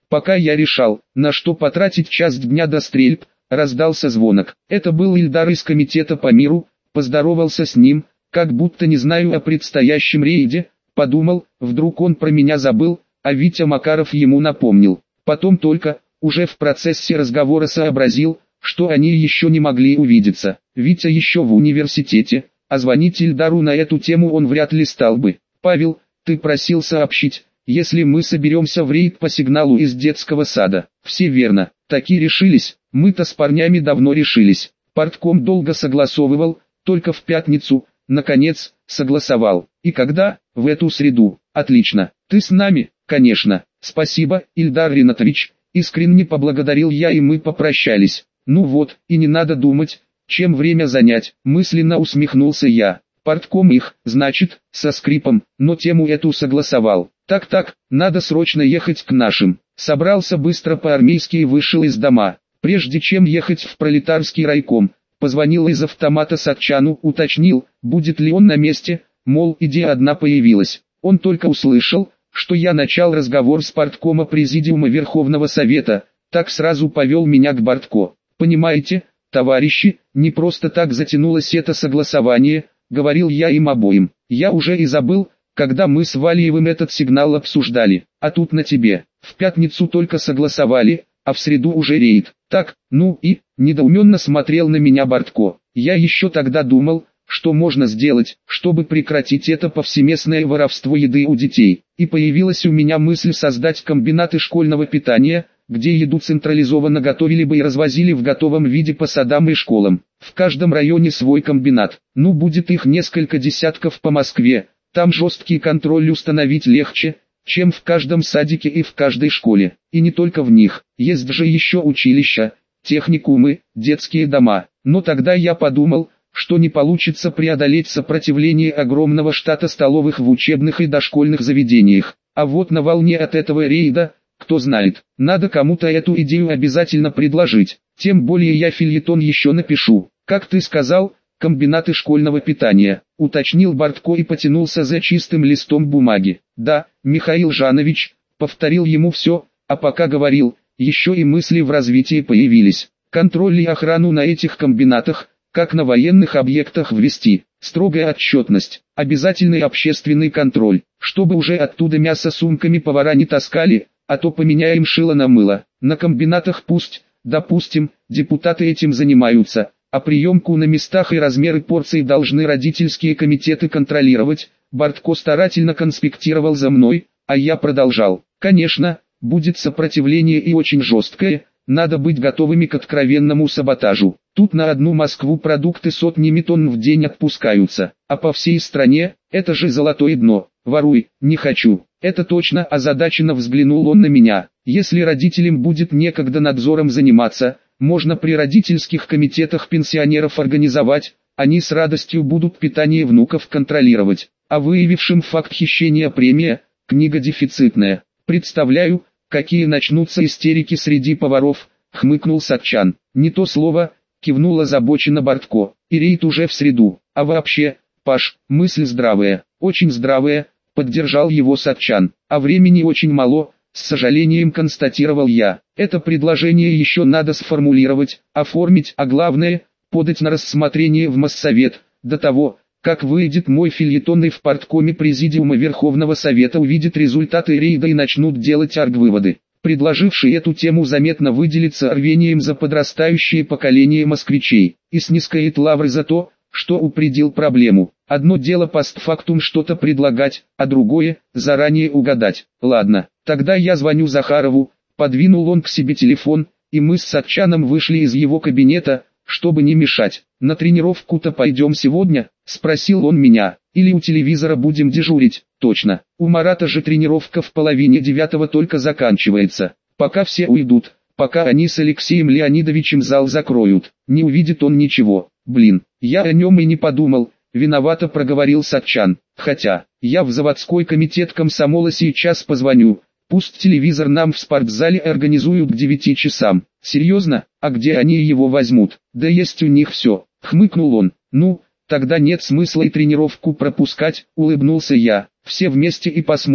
Пока я решал, на что потратить час дня до стрельб, раздался звонок. Это был Ильдар из комитета по миру, поздоровался с ним, как будто не знаю о предстоящем рейде, подумал, вдруг он про меня забыл, а Витя Макаров ему напомнил. Потом только, уже в процессе разговора сообразил, что они еще не могли увидеться. Витя еще в университете, а звонить Ильдару на эту тему он вряд ли стал бы. «Павел, ты просил сообщить, если мы соберемся в рейд по сигналу из детского сада». «Все верно, таки решились, мы-то с парнями давно решились. Партком долго согласовывал, только в пятницу, наконец, согласовал. И когда? В эту среду. Отлично. Ты с нами?» «Конечно. Спасибо, Ильдар Ринатович», искренне поблагодарил я, и мы попрощались. «Ну вот, и не надо думать, чем время занять», мысленно усмехнулся я. Партком их, значит, со скрипом, но тему эту согласовал. Так, надо срочно ехать к нашим. Собрался быстро по-армейски и вышел из дома. Прежде чем ехать в пролетарский райком, позвонил из автомата Сатчану, уточнил, будет ли он на месте, мол, идея одна появилась. Он только услышал, что я начал разговор с парткома Президиума Верховного Совета, так сразу повел меня к Бортко. «Понимаете, товарищи, не просто так затянулось это согласование», говорил я им обоим. «Я уже и забыл, когда мы с Валиевым этот сигнал обсуждали, а тут на тебе. В пятницу только согласовали, а в среду уже рейд. Так, ну и...» недоуменно смотрел на меня Бортко. «Я еще тогда думал, что можно сделать, чтобы прекратить это повсеместное воровство еды у детей. И появилась у меня мысль создать комбинаты школьного питания, где еду централизованно готовили бы и развозили в готовом виде по садам и школам. В каждом районе свой комбинат. Ну, будет их несколько десятков по Москве. Там жесткий контроль установить легче, чем в каждом садике и в каждой школе. И не только в них. Есть же еще училища, техникумы, детские дома. Но тогда я подумал, что не получится преодолеть сопротивление огромного штата столовых в учебных и дошкольных заведениях. А вот на волне от этого рейда, кто знает, надо кому-то эту идею обязательно предложить. Тем более я фельетон еще напишу. «Как ты сказал, комбинаты школьного питания», уточнил Бортко и потянулся за чистым листом бумаги. «Да, Михаил Жанович», повторил ему все, а пока говорил, еще и мысли в развитии появились. Контроль и охрану на этих комбинатах, как на военных объектах, ввести. Строгая отчетность, обязательный общественный контроль, чтобы уже оттуда мясо сумками повара не таскали, а то поменяем шило на мыло. На комбинатах пусть, допустим, депутаты этим занимаются, а приемку на местах и размеры порций должны родительские комитеты контролировать. Бортко старательно конспектировал за мной, а я продолжал. Конечно, будет сопротивление и очень жесткое, надо быть готовыми к откровенному саботажу. Тут на одну Москву продукты сотнями тонн в день отпускаются, а по всей стране, это же золотое дно. Воруй, не хочу. Это точно, озадаченно взглянул он на меня. Если родителям будет некогда надзором заниматься, можно при родительских комитетах пенсионеров организовать, они с радостью будут питание внуков контролировать. А выявившим факт хищения премия, книга дефицитная. Представляю, какие начнутся истерики среди поваров, хмыкнул Сатчан. Не то слово, кивнул озабоченно Бортко. И рейд уже в среду. А вообще, Паш, мысль здравая, очень здравая, поддержал его Сатчан. А времени очень мало, с сожалением констатировал я. Это предложение еще надо сформулировать, оформить, а главное, подать на рассмотрение в Моссовет, до того, как выйдет мой фельетон и в парткоме Президиума Верховного Совета увидят результаты рейда и начнут делать аргвыводы. Предложивший эту тему заметно выделится рвением за подрастающее поколение москвичей и снискает лавры за то, что упредил проблему. Одно дело постфактум что-то предлагать, а другое – заранее угадать. Ладно, тогда я звоню Захарову, подвинул он к себе телефон, и мы с Сатчаном вышли из его кабинета, чтобы не мешать. «На тренировку-то пойдем сегодня?» – спросил он меня. «Или у телевизора будем дежурить?» «Точно, у Марата же тренировка в 8:30 только заканчивается. Пока все уйдут, пока они с Алексеем Леонидовичем зал закроют, не увидит он ничего. Блин, я о нем и не подумал», – виновато проговорил Сатчан. «Хотя, я в заводской комитет комсомола сейчас позвоню. Пусть телевизор нам в спортзале организуют к 9 часам. Серьезно, а где они его возьмут? Да есть у них все», — хмыкнул он. «Ну, тогда нет смысла и тренировку пропускать», — улыбнулся я. «Все вместе и посмотрим».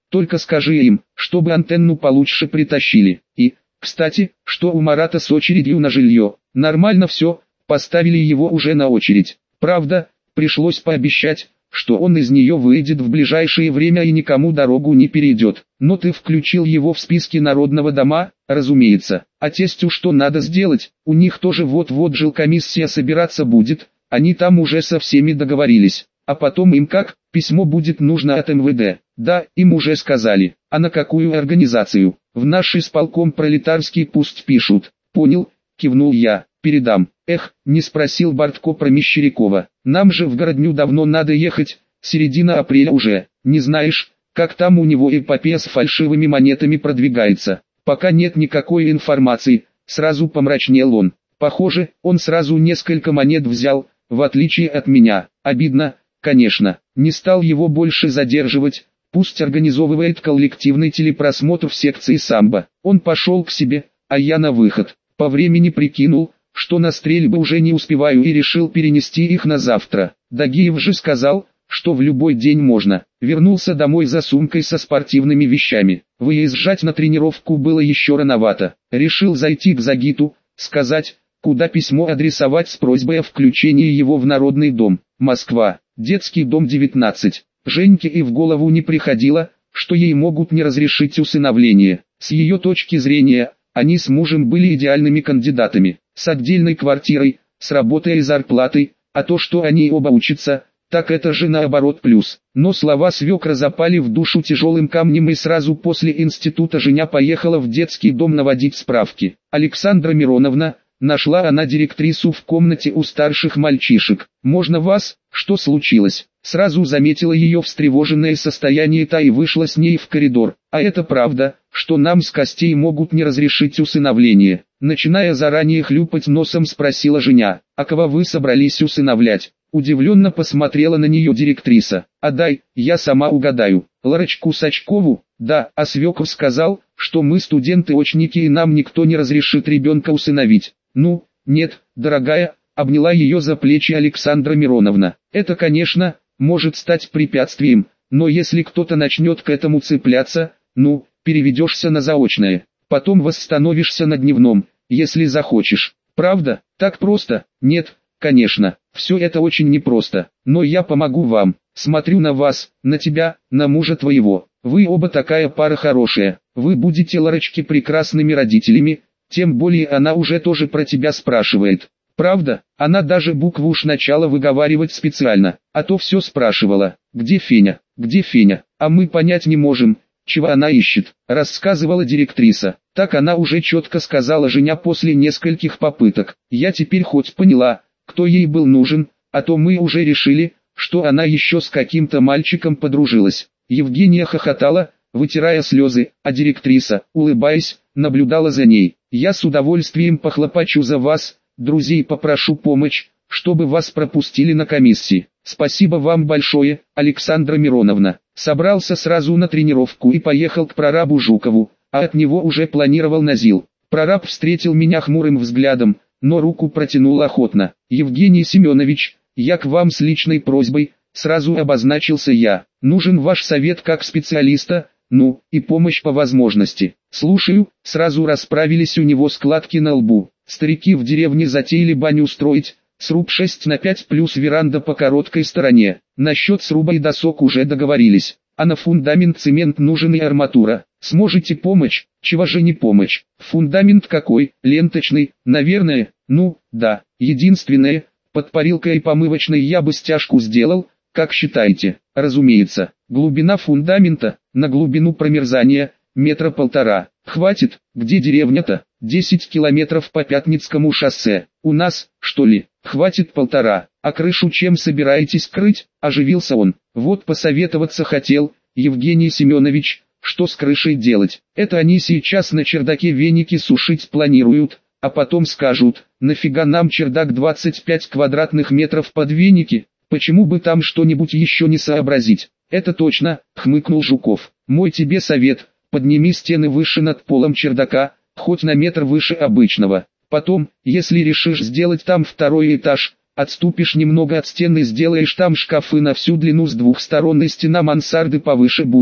Только скажи им, чтобы антенну получше притащили. И, кстати, что у Марата с очередью на жилье? Нормально все, поставили его уже на очередь. Правда, пришлось пообещать, что он из нее выйдет в ближайшее время и никому дорогу не перейдет. Но ты включил его в списки Народного дома, разумеется. А тестю что надо сделать? У них тоже вот-вот жилкомиссия собираться будет, они там уже со всеми договорились. А потом им как? Письмо будет нужно от МВД. Да, им уже сказали. А на какую организацию? В наш исполком пролетарский пусть пишут. Понял, кивнул я. Передам. Эх, не спросил Бортко про Мещерякова. Нам же в Городню давно надо ехать, середина апреля уже. Не знаешь, как там у него эпопея с фальшивыми монетами продвигается? Пока нет никакой информации, сразу помрачнел он. Похоже, он сразу несколько монет взял, в отличие от меня. Обидно, конечно. Не стал его больше задерживать, пусть организовывает коллективный телепросмотр в секции самбо. Он пошел к себе, а я на выход. По времени прикинул, что на стрельбы уже не успеваю и решил перенести их на завтра. Дагиев же сказал, что в любой день можно. Вернулся домой за сумкой со спортивными вещами. Выезжать на тренировку было еще рановато. Решил зайти к Загиту, сказать, куда письмо адресовать с просьбой о включении его в Народный дом. Москва, детский дом 19. Женьке и в голову не приходило, что ей могут не разрешить усыновление. С ее точки зрения, они с мужем были идеальными кандидатами. С отдельной квартирой, с работой и зарплатой, а то, что они оба учатся, так это же наоборот плюс. Но слова свекра запали в душу тяжелым камнем, и сразу после института Женя поехала в детский дом наводить справки. Александра Мироновна, нашла она директрису в комнате у старших мальчишек. «Можно вас? Что случилось?» Сразу заметила ее встревоженное состояние та и вышла с ней в коридор. «А это правда, что нам с Костей могут не разрешить усыновление?» Начиная заранее хлюпать носом, спросила Женя. «А кого вы собрались усыновлять?» Удивленно посмотрела на нее директриса. «А дай, я сама угадаю. Ларочку Сачкову?» «Да, а свекр сказал, что мы студенты-очники и нам никто не разрешит ребенка усыновить». «Ну, нет, дорогая», обняла ее за плечи Александра Мироновна. «Это, конечно, может стать препятствием, но если кто-то начнет к этому цепляться, ну, переведешься на заочное. Потом восстановишься на дневном, если захочешь. Правда, так просто?» «Нет, конечно, все это очень непросто, но я помогу вам. Смотрю на вас, на тебя, на мужа твоего. Вы оба такая пара хорошая. Вы будете Ларочке прекрасными родителями, тем более она уже тоже про тебя спрашивает. Правда, она даже букву «Ш» начала выговаривать специально, а то все спрашивала, где Феня, а мы понять не можем, чего она ищет», рассказывала директриса. Так она уже четко сказала Женя после нескольких попыток. Я теперь хоть поняла, кто ей был нужен, а то мы уже решили, что она еще с каким-то мальчиком подружилась. Евгения хохотала, вытирая слезы, а директриса, улыбаясь, наблюдала за ней. «Я с удовольствием похлопочу за вас, друзей попрошу помочь, чтобы вас пропустили на комиссии. Спасибо вам большое, Александра Мироновна». Собрался сразу на тренировку и поехал к прорабу Жукову, а от него уже планировал на ЗИЛ. Прораб встретил меня хмурым взглядом, но руку протянул охотно. «Евгений Семенович, я к вам с личной просьбой», сразу обозначился я. «Нужен ваш совет как специалиста, ну, и помощь по возможности». «Слушаю», сразу расправились у него складки на лбу. «Старики в деревне затеяли баню строить, сруб 6/5 плюс веранда по короткой стороне. Насчет сруба и досок уже договорились. А на фундамент цемент нужен и арматура. Сможете помочь?» «Чего же не помочь? Фундамент какой? Ленточный, наверное?» «Ну, да, единственное, под парилкой и помывочной я бы стяжку сделал, как считаете?» «Разумеется. Глубина фундамента, на глубину промерзания, 1,5 метра. Хватит. Где деревня-то?» 10 километров по Пятницкому шоссе. «У нас, что ли?» «Хватит 1,5. А крышу чем собираетесь крыть?» Оживился он. «Вот посоветоваться хотел, Евгений Семенович, что с крышей делать. Это они сейчас на чердаке веники сушить планируют, а потом скажут, нафига нам чердак 25 квадратных метров под веники, почему бы там что-нибудь еще не сообразить?» «Это точно», хмыкнул Жуков. «Мой тебе совет, подними стены выше над полом чердака, хоть на метр выше обычного. Потом, если решишь сделать там второй этаж, отступишь немного от стены и сделаешь там шкафы на всю длину с двух сторон, и стена мансарды повыше будет,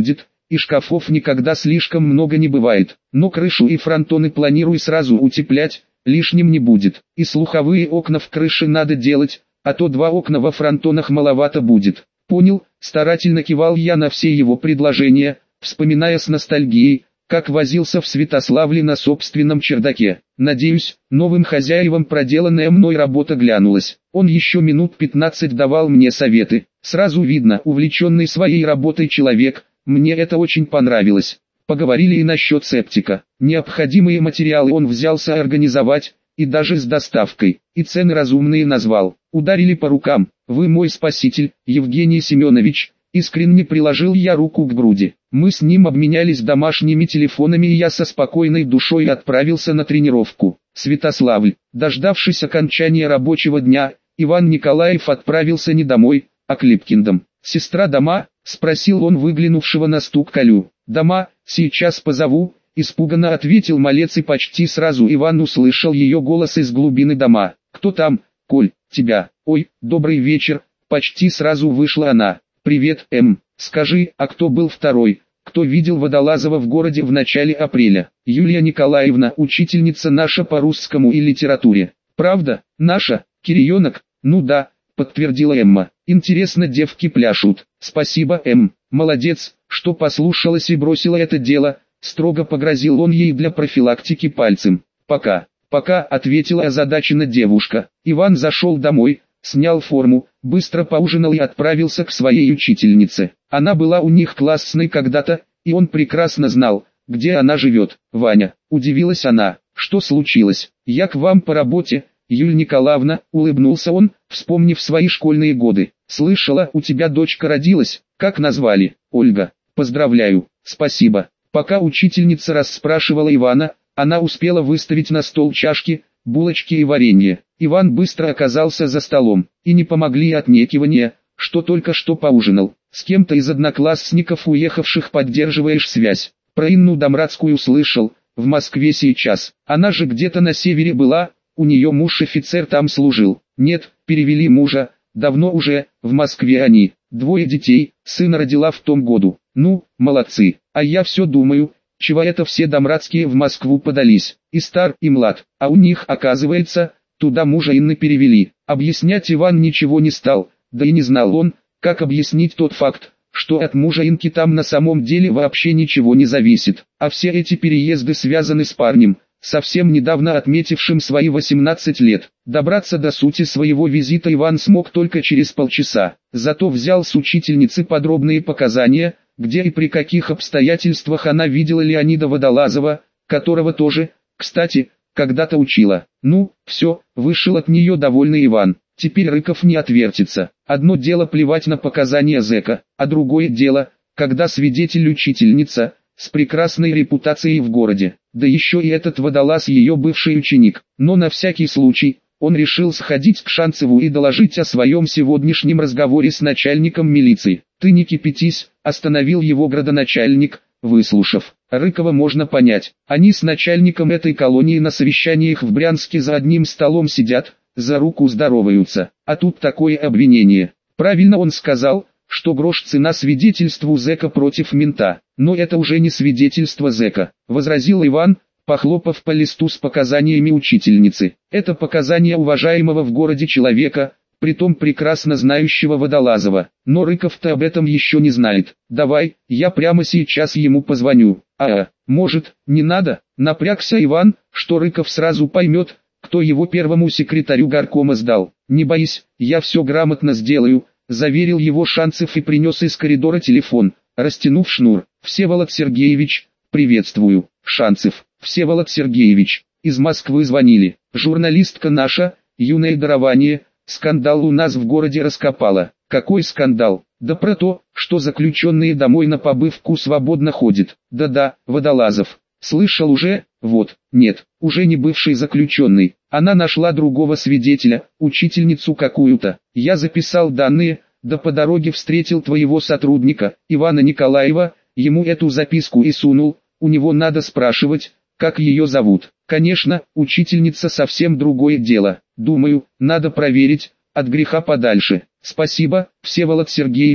и шкафов никогда слишком много не бывает. Но крышу и фронтоны планируй сразу утеплять, лишним не будет. И слуховые окна в крыше надо делать, а то 2 окна во фронтонах маловато будет. Понял, старательно кивал я на все его предложения, вспоминая с ностальгией, как возился в Святославле на собственном чердаке. Надеюсь, новым хозяевам проделанная мной работа глянулась. Он еще минут 15 давал мне советы. Сразу видно, увлеченный своей работой человек, мне это очень понравилось. Поговорили и насчет септика. Необходимые материалы он взялся организовать, и даже с доставкой, и цены разумные назвал. Ударили по рукам. Вы мой спаситель, Евгений Семенович. Искренне приложил я руку к груди. Мы с ним обменялись домашними телефонами, и я со спокойной душой отправился на тренировку. Святославль. Дождавшись окончания рабочего дня, Иван Николаев отправился не домой, а к Липкиндам. «Сестра дома?» — спросил он выглянувшего на стук Колю. «Дома, сейчас позову», — испуганно ответил малец, и почти сразу Иван услышал ее голос из глубины дома. «Кто там, Коль, тебя?» «Ой, добрый вечер», — почти сразу вышла она. «Привет, Скажи, а кто был второй? Кто видел Водолазова в городе в начале апреля?» «Юлия Николаевна, учительница наша по русскому и литературе». «Правда, наша, Кирионок?» «Ну да», подтвердила Эмма. «Интересно, девки пляшут». «Спасибо, молодец, что послушалась и бросила это дело», строго погрозил он ей для профилактики пальцем. «Пока, ответила озадаченно девушка. Иван зашел домой, снял форму, быстро поужинал и отправился к своей учительнице. Она была у них классной когда-то, и он прекрасно знал, где она живет. «Ваня», удивилась она, — «что случилось?» «Я к вам по работе, Юль Николаевна», улыбнулся он, вспомнив свои школьные годы. «Слышала, у тебя дочка родилась, как назвали?» «Ольга». «Поздравляю». «Спасибо». Пока учительница расспрашивала Ивана, она успела выставить на стол чашки, булочки и варенье. Иван быстро оказался за столом, и не помогли отнекивания, что только что поужинал. «С кем-то из одноклассников уехавших поддерживаешь связь?» «Про Инну Домрадскую слышал, в Москве сейчас. Она же где-то на севере была, у нее муж офицер там служил». «Нет, перевели мужа, давно уже, в Москве они, 2 детей, сына родила в том году». «Ну, молодцы, а я все думаю, чего это все Домрадские в Москву подались, и стар, и млад, а у них, оказывается, туда мужа Инны перевели». Объяснять Иван ничего не стал, да и не знал он, как объяснить тот факт, что от мужа Инки там на самом деле вообще ничего не зависит, а все эти переезды связаны с парнем, совсем недавно отметившим свои 18 лет. Добраться до сути своего визита Иван смог только через полчаса, зато взял с учительницы подробные показания, где и при каких обстоятельствах она видела Леонида Водолазова, которого тоже, кстати, когда-то учила. «Ну, все», вышел от нее довольный Иван. Теперь Рыков не отвертится. Одно дело плевать на показания зэка, а другое дело, когда свидетель учительница, с прекрасной репутацией в городе, да еще и этот Водолаз ее бывший ученик. Но на всякий случай, он решил сходить к Шанцеву и доложить о своем сегодняшнем разговоре с начальником милиции. «Ты не кипятись», остановил его градоначальник, выслушав. Рыкова можно понять. Они с начальником этой колонии на совещаниях в Брянске за одним столом сидят, за руку здороваются. А тут такое обвинение. Правильно он сказал, что грош цена свидетельству зэка против мента. Но это уже не свидетельство зэка, возразил Иван, похлопав по листу с показаниями учительницы. Это показания уважаемого в городе человека, притом прекрасно знающего Водолазова. Но Рыков-то об этом еще не знает. «Давай, я прямо сейчас ему позвоню». Может, не надо?» Напрягся Иван, что Рыков сразу поймет, кто его первому секретарю горкома сдал. «Не боись, я все грамотно сделаю», заверил его Шанцев и принес из коридора телефон, растянув шнур. «Всеволод Сергеевич, приветствую». «Шанцев, Всеволод Сергеевич, из Москвы звонили. Журналистка наша, юное дарование, скандал у нас в городе раскопала». «Какой скандал?» «Да про то, что заключенные домой на побывку свободно ходят». «Да-да, Водолазов. Слышал уже?» «Вот, нет, уже не бывший заключенный. Она нашла другого свидетеля, учительницу какую-то. Я записал данные, да по дороге встретил твоего сотрудника, Ивана Николаева, ему эту записку и сунул. У него надо спрашивать, как ее зовут. Конечно, учительница совсем другое дело. Думаю, надо проверить, от греха подальше». «Спасибо, Всеволод Сергеевич»,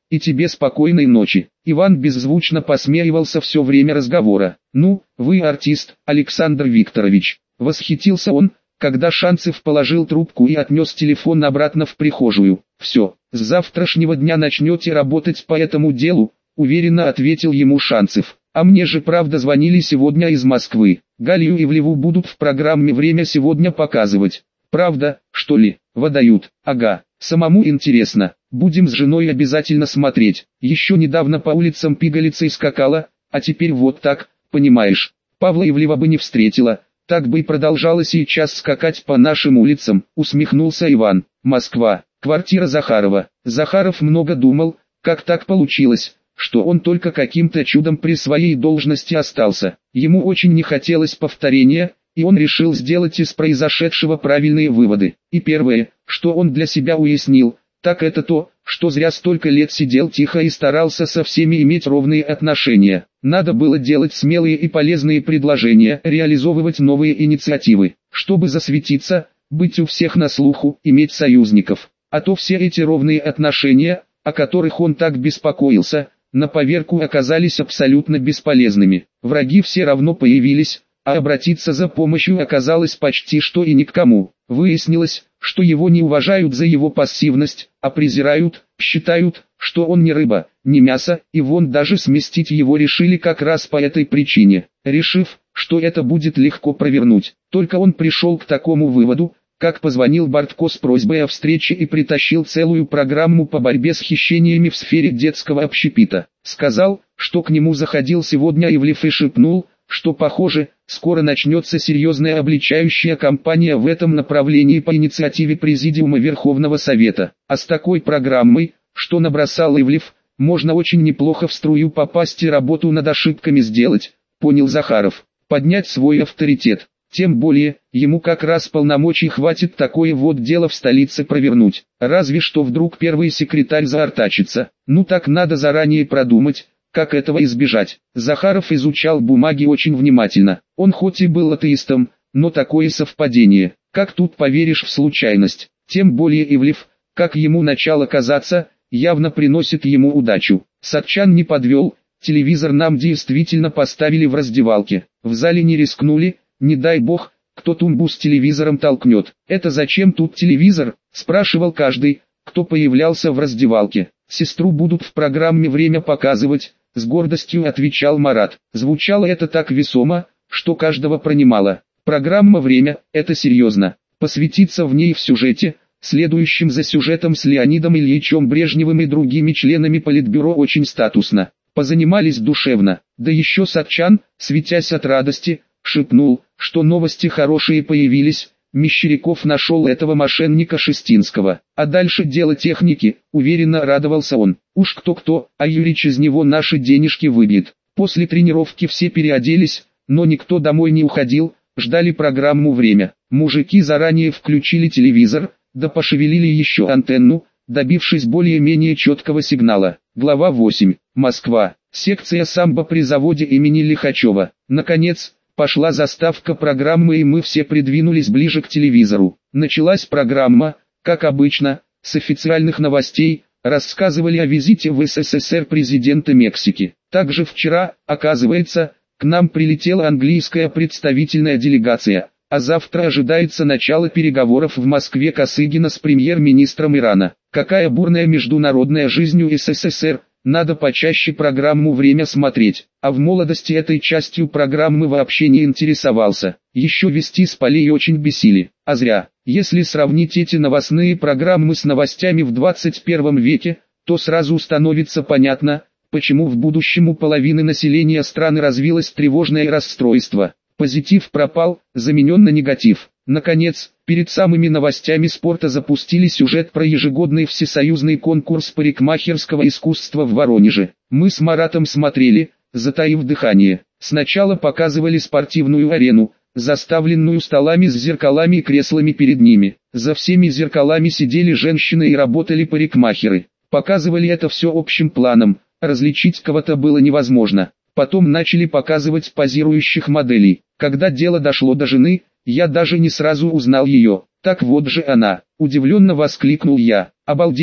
и тебе спокойной ночи. Иван беззвучно посмеивался все время разговора. Ну, вы артист, Александр Викторович. Восхитился он, когда Шанцев положил трубку и отнес телефон обратно в прихожую. Все, с завтрашнего дня начнете работать по этому делу, уверенно ответил ему Шанцев. А мне же правда звонили сегодня из Москвы. Галию Ивлеву будут в программе «Время» сегодня показывать. Правда, что ли? Выдают. Ага, самому интересно. Будем с женой обязательно смотреть. Еще недавно по улицам пигалицей скакала, а теперь вот так, понимаешь. Павла Ивлева бы не встретила, так бы и продолжала сейчас скакать по нашим улицам, усмехнулся Иван. Москва, квартира Захарова. Захаров много думал, как так получилось, что он только каким-то чудом при своей должности остался. Ему очень не хотелось повторения, и он решил сделать из произошедшего правильные выводы. И первое, что он для себя уяснил, так это то, что зря столько лет сидел тихо и старался со всеми иметь ровные отношения. Надо было делать смелые и полезные предложения, реализовывать новые инициативы, чтобы засветиться, быть у всех на слуху, иметь союзников. А то все эти ровные отношения, о которых он так беспокоился, на поверку оказались абсолютно бесполезными. Враги все равно появились, а обратиться за помощью оказалось почти что и ни к кому. Выяснилось, что его не уважают за его пассивность, а презирают, считают, что он не рыба, не мясо, и вон даже сместить его решили как раз по этой причине, решив, что это будет легко провернуть. Только он пришел к такому выводу, как позвонил Бортко с просьбой о встрече и притащил целую программу по борьбе с хищениями в сфере детского общепита. Сказал, что к нему заходил сегодня Ивлев и шепнул, что похоже, скоро начнется серьезная обличающая кампания в этом направлении по инициативе Президиума Верховного Совета. А с такой программой, что набросал Ивлев, можно очень неплохо в струю попасть и работу над ошибками сделать, понял Захаров, поднять свой авторитет. Тем более, ему как раз полномочий хватит такое вот дело в столице провернуть. Разве что вдруг первый секретарь заортачится. Ну так надо заранее продумать, как этого избежать. Захаров изучал бумаги очень внимательно. Он хоть и был атеистом, но такое совпадение. Как тут поверишь в случайность? Тем более Ивлев, как ему начало казаться, явно приносит ему удачу. Сатчан не подвел, телевизор нам действительно поставили в раздевалке. В зале не рискнули, не дай бог, кто тумбу с телевизором толкнет. «Это зачем тут телевизор?» – спрашивал каждый, кто появлялся в раздевалке. «Сестру будут в программе «Время» показывать», – с гордостью отвечал Марат. Звучало это так весомо, что каждого пронимало. Программа «Время» – это серьезно. Посвятиться в ней в сюжете, следующем за сюжетом с Леонидом Ильичем Брежневым и другими членами Политбюро очень статусно. Позанимались душевно. Да еще Сатчан, светясь от радости, шепнул, что новости хорошие появились, Мещеряков нашел этого мошенника Шестинского. А дальше дело техники, уверенно радовался он. Уж кто-кто, а Юрич из него наши денежки выбьет. После тренировки все переоделись, но никто домой не уходил, ждали программу «Время». Мужики заранее включили телевизор, да пошевелили еще антенну, добившись более-менее четкого сигнала. Глава 8. Москва. Секция самбо при заводе имени Лихачева. Наконец, пошла заставка программы и мы все придвинулись ближе к телевизору. Началась программа, как обычно, с официальных новостей, рассказывали о визите в СССР президента Мексики. Также вчера, оказывается, к нам прилетела английская представительная делегация, а завтра ожидается начало переговоров в Москве Косыгина с премьер-министром Ирана. Какая бурная международная жизнь у СССР! Надо почаще программу «Время» смотреть, а в молодости этой частью программы вообще не интересовался. Еще вести с полей очень бесили, а зря. Если сравнить эти новостные программы с новостями в 21 веке, то сразу становится понятно, почему в будущем у половины населения страны развилось тревожное расстройство. Позитив пропал, заменен на негатив. Наконец, перед самыми новостями спорта запустили сюжет про ежегодный всесоюзный конкурс парикмахерского искусства в Воронеже. Мы с Маратом смотрели, затаив дыхание. Сначала показывали спортивную арену, заставленную столами с зеркалами и креслами перед ними. За всеми зеркалами сидели женщины и работали парикмахеры. Показывали это все общим планом, различить кого-то было невозможно. Потом начали показывать позирующих моделей. Когда дело дошло до жены, я даже не сразу узнал ее. Так вот же она, удивленно воскликнул я. Обалдеть,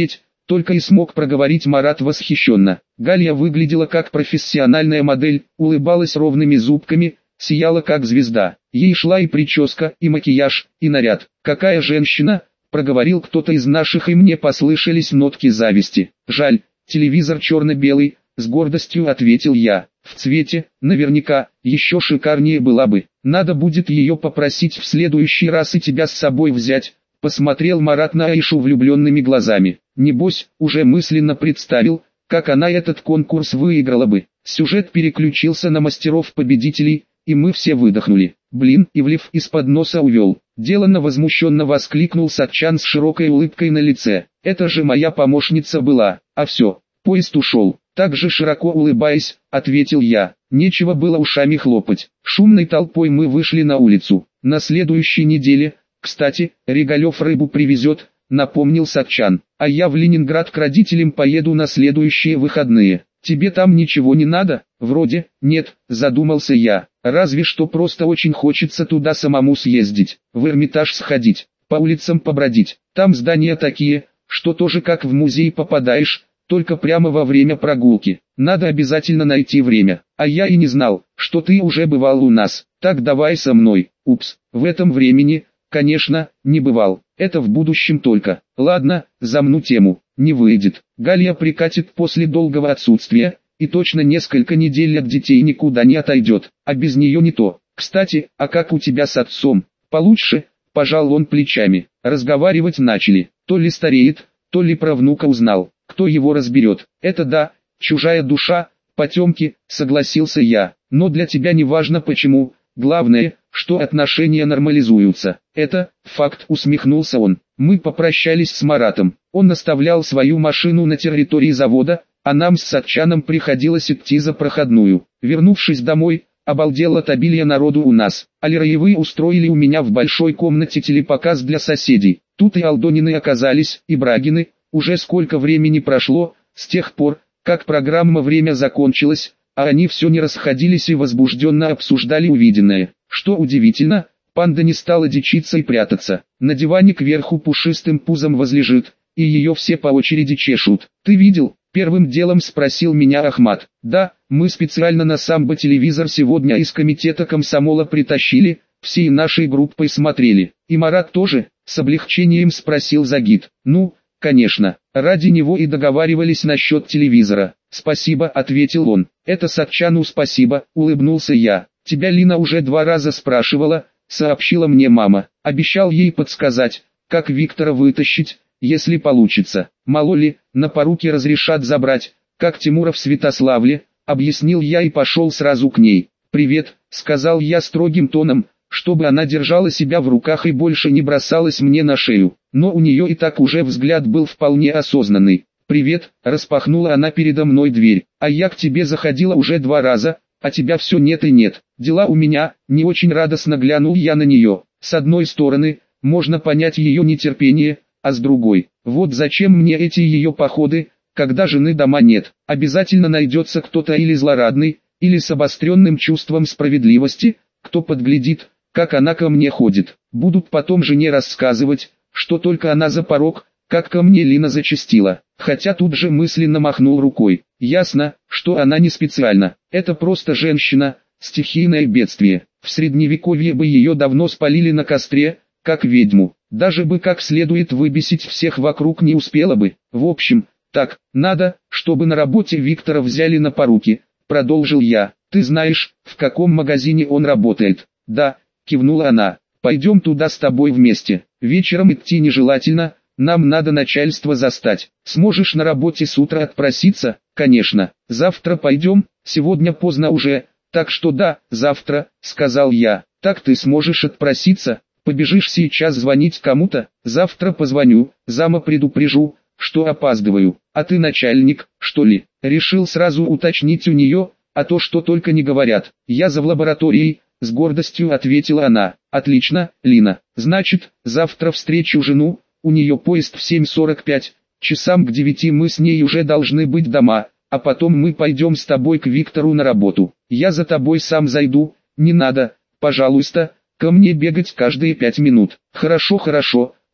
только и смог проговорить Марат восхищенно. Галя выглядела как профессиональная модель, улыбалась ровными зубками, сияла как звезда. Ей шла и прическа, и макияж, и наряд. «Какая женщина!» – проговорил кто-то из наших, и мне послышались нотки зависти. «Жаль, телевизор черно-белый», – с гордостью ответил я. «В цвете, наверняка, еще шикарнее была бы. Надо будет ее попросить в следующий раз и тебя с собой взять». Посмотрел Марат на Аишу влюбленными глазами. Небось, уже мысленно представил, как она этот конкурс выиграла бы. Сюжет переключился на мастеров-победителей, и мы все выдохнули. «Блин!» — Ивлев из-под носа увел. Делано возмущенно воскликнул Сатчан с широкой улыбкой на лице. «Это же моя помощница была, а все, поезд ушел». Так же широко улыбаясь, ответил я. Нечего было ушами хлопать. Шумной толпой мы вышли на улицу. На следующей неделе, кстати, Регалев рыбу привезет, напомнил Сатчан. А я в Ленинград к родителям поеду на следующие выходные. Тебе там ничего не надо? Вроде, нет, задумался я. Разве что просто очень хочется туда самому съездить. В Эрмитаж сходить, по улицам побродить. Там здания такие, что тоже как в музей попадаешь, только прямо во время прогулки. Надо обязательно найти время. А я и не знал, что ты уже бывал у нас. Так давай со мной. Упс, в этом времени, конечно, не бывал. Это в будущем только. Ладно, замну тему. Не выйдет. Галя прикатит после долгого отсутствия, и точно несколько недель от детей никуда не отойдет. А без нее не то. Кстати, а как у тебя с отцом? Получше? Пожал он плечами. Разговаривать начали. То ли стареет, то ли про внука узнал. Кто его разберет? Это да, чужая душа, потемки, согласился я. Но для тебя не важно почему, главное, что отношения нормализуются. Это факт, усмехнулся он. Мы попрощались с Маратом. Он оставлял свою машину на территории завода, а нам с Сатчаном приходилось идти за проходную. Вернувшись домой, обалдел от обилия народу у нас. Алираевы устроили у меня в большой комнате телепоказ для соседей. Тут и Алдонины оказались, и Брагины. Уже сколько времени прошло, с тех пор, как программа «Время» закончилась, а они все не расходились и возбужденно обсуждали увиденное. Что удивительно, панда не стала дичиться и прятаться. На диване кверху пушистым пузом возлежит, и ее все по очереди чешут. «Ты видел?» — первым делом спросил меня Ахмат. «Да, мы специально на самбо телевизор сегодня из комитета комсомола притащили, всей нашей группой смотрели. И Марат тоже?» — с облегчением спросил Загид. «Ну, конечно, ради него и договаривались насчет телевизора». «Спасибо», — ответил он. «Это Сатчану спасибо», — улыбнулся я. «Тебя Лина уже 2 раза спрашивала», — сообщила мне мама. «Обещал ей подсказать, как Виктора вытащить, если получится. Мало ли, на поруки разрешат забрать, как Тимура в Святославле», — объяснил я и пошел сразу к ней. «Привет», — сказал я строгим тоном, чтобы она держала себя в руках и больше не бросалась мне на шею. Но у нее и так уже взгляд был вполне осознанный. «Привет», — распахнула она передо мной дверь. «А я к тебе заходила уже 2 раза, а тебя все нет и нет. Дела у меня», — не очень радостно глянул я на нее. С одной стороны, можно понять ее нетерпение, а с другой, вот зачем мне эти ее походы, когда жены дома нет. Обязательно найдется кто-то или злорадный, или с обостренным чувством справедливости, кто подглядит, как она ко мне ходит. Будут потом жене рассказывать, что только она за порог, как ко мне Лина зачастила. Хотя тут же мысленно махнул рукой. Ясно, что она не специально. Это просто женщина, стихийное бедствие. В средневековье бы ее давно спалили на костре, как ведьму. Даже бы как следует выбесить всех вокруг не успела бы. В общем, так, надо, чтобы на работе Виктора взяли на поруки, продолжил я. Ты знаешь, в каком магазине он работает? Да, кивнула она. Пойдем туда с тобой вместе. Вечером идти нежелательно, нам надо начальство застать. Сможешь на работе с утра отпроситься? Конечно. Завтра пойдем, сегодня поздно уже, так что да, завтра, сказал я. Так ты сможешь отпроситься? Побежишь сейчас звонить кому-то? Завтра позвоню, зама предупрежу, что опаздываю. А ты начальник, что ли? Решил сразу уточнить у нее, а то что только не говорят. Я за в лабораторией, с гордостью ответила она. Отлично, Лина. Значит, завтра встречу жену, у нее поезд в 7:45, часам к 9 мы с ней уже должны быть дома, а потом мы пойдем с тобой к Виктору на работу. Я за тобой сам зайду, не надо, пожалуйста, ко мне бегать каждые 5 минут. Хорошо, хорошо,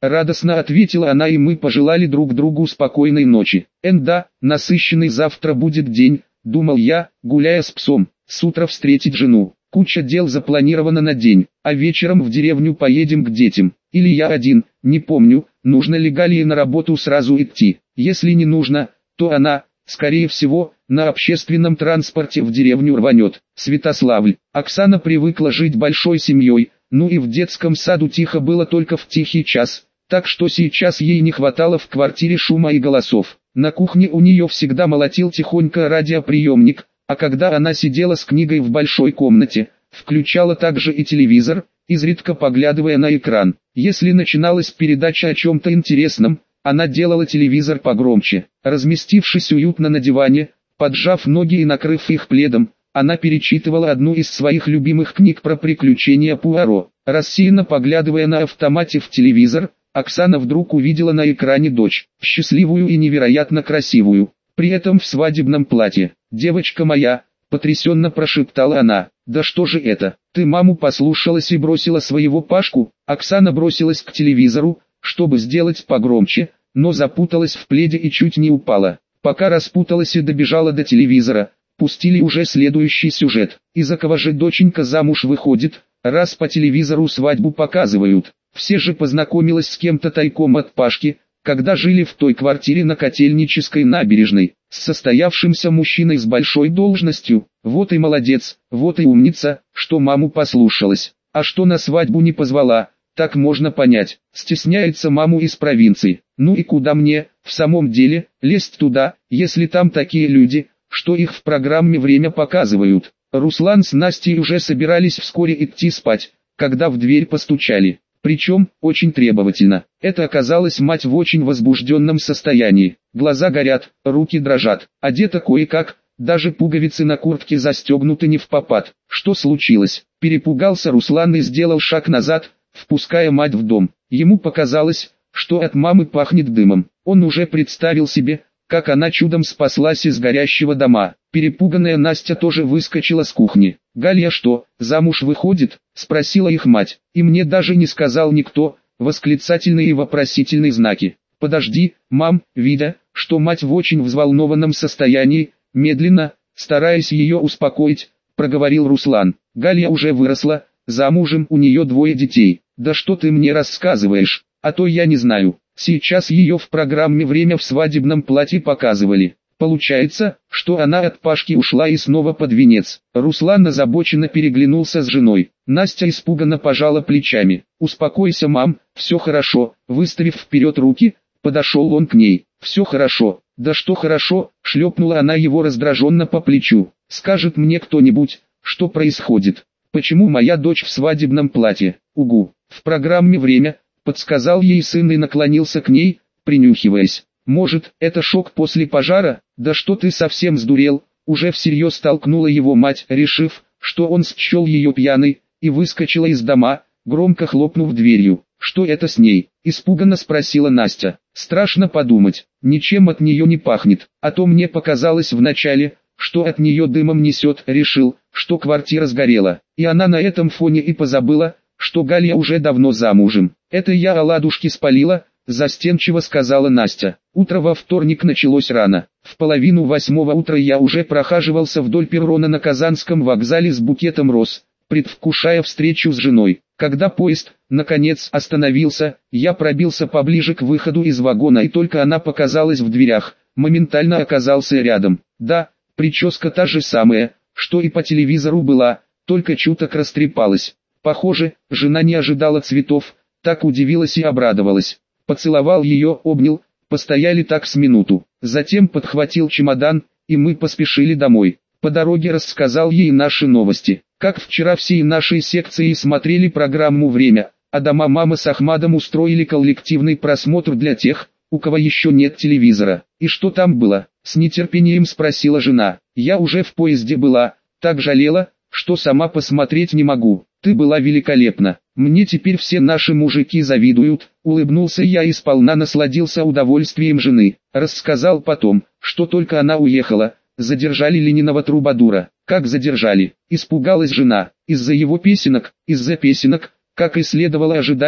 радостно ответила она, и мы пожелали друг другу спокойной ночи. Да, насыщенный завтра будет день, думал я, гуляя с псом. С утра встретить жену. Куча дел запланирована на день, а вечером в деревню поедем к детям. Или я один, не помню, нужно ли Галии на работу сразу идти. Если не нужно, то она, скорее всего, на общественном транспорте в деревню рванет. Святославль. Оксана привыкла жить большой семьей, ну и в детском саду тихо было только в тихий час, так что сейчас ей не хватало в квартире шума и голосов. На кухне у нее всегда молотил тихонько радиоприемник, а когда она сидела с книгой в большой комнате, включала также и телевизор, изредка поглядывая на экран. Если начиналась передача о чем-то интересном, она делала телевизор погромче. Разместившись уютно на диване, поджав ноги и накрыв их пледом, она перечитывала одну из своих любимых книг про приключения Пуаро. Рассеянно поглядывая на автомате в телевизор, Оксана вдруг увидела на экране дочь, счастливую и невероятно красивую, при этом в свадебном платье. «Девочка моя», — потрясенно прошептала она, — «да что же это? Ты маму послушалась и бросила своего Пашку?» Оксана бросилась к телевизору, чтобы сделать погромче, но запуталась в пледе и чуть не упала. Пока распуталась и добежала до телевизора, пустили уже следующий сюжет. И за кого же доченька замуж выходит, раз по телевизору свадьбу показывают? Все же познакомилась с кем-то тайком от Пашки, когда жили в той квартире на Котельнической набережной, с состоявшимся мужчиной с большой должностью. Вот и молодец, вот и умница, что маму послушалась. А что на свадьбу не позвала, так можно понять, стесняется маму из провинции. Ну и куда мне, в самом деле, лезть туда, если там такие люди, что их в программе «Время» показывают. Руслан с Настей уже собирались вскоре идти спать, когда в дверь постучали. Причем, очень требовательно. Это оказалась мать в очень возбужденном состоянии. Глаза горят, руки дрожат, одета кое-как, даже пуговицы на куртке застегнуты не впопад. Что случилось? Перепугался Руслан и сделал шаг назад, впуская мать в дом. Ему показалось, что от мамы пахнет дымом. Он уже представил себе, как она чудом спаслась из горящего дома. Перепуганная Настя тоже выскочила с кухни. «Галя что, замуж выходит?» – спросила их мать. «И мне даже не сказал никто», восклицательные и вопросительные знаки. «Подожди, мам», видя, что мать в очень взволнованном состоянии, медленно, стараясь ее успокоить, проговорил Руслан. «Галя уже выросла, замужем, у нее 2 детей. Да что ты мне рассказываешь, а то я не знаю. Сейчас ее в программе «Время» в свадебном платье показывали. Получается, что она от Пашки ушла и снова под венец». Руслан озабоченно переглянулся с женой. Настя испуганно пожала плечами. «Успокойся, мам, все хорошо». Выставив вперед руки, подошел он к ней. «Все хорошо». «Да что хорошо», шлепнула она его раздраженно по плечу. «Скажет мне кто-нибудь, что происходит? Почему моя дочь в свадебном платье?» «Угу, в программе «Время», подсказал ей сын и наклонился к ней, принюхиваясь. «Может, это шок после пожара? Да что ты совсем сдурел?» Уже всерьез толкнула его мать, решив, что он счел ее пьяной, и выскочила из дома, громко хлопнув дверью. «Что это с ней?» – испуганно спросила Настя. «Страшно подумать, ничем от нее не пахнет, а то мне показалось вначале, что от нее дымом несет». Решил, что квартира сгорела, и она на этом фоне и позабыла, что Галя уже давно замужем. «Это я оладушки спалила», – застенчиво сказала Настя. Утро во вторник началось рано. В 7:30 утра я уже прохаживался вдоль перрона на Казанском вокзале с букетом роз, предвкушая встречу с женой. Когда поезд, наконец, остановился, я пробился поближе к выходу из вагона, и только она показалась в дверях, моментально оказался рядом. Да, прическа та же самая, что и по телевизору была, только чуток растрепалась. Похоже, жена не ожидала цветов, так удивилась и обрадовалась. Поцеловал ее, обнял, постояли так с минуту. Затем подхватил чемодан, и мы поспешили домой. По дороге рассказал ей наши новости. Как вчера всей нашей секцией смотрели программу «Время», а дома мама с Ахмадом устроили коллективный просмотр для тех, у кого еще нет телевизора. «И что там было?» – с нетерпением спросила жена. «Я уже в поезде была, так жалела, что сама посмотреть не могу. Ты была великолепна. Мне теперь все наши мужики завидуют», — улыбнулся я и сполна насладился удовольствием жены. Рассказал потом, что только она уехала, задержали Лениного Трубадура. «Как задержали?» — испугалась жена. «Из-за его песенок, как и следовало ожидать»,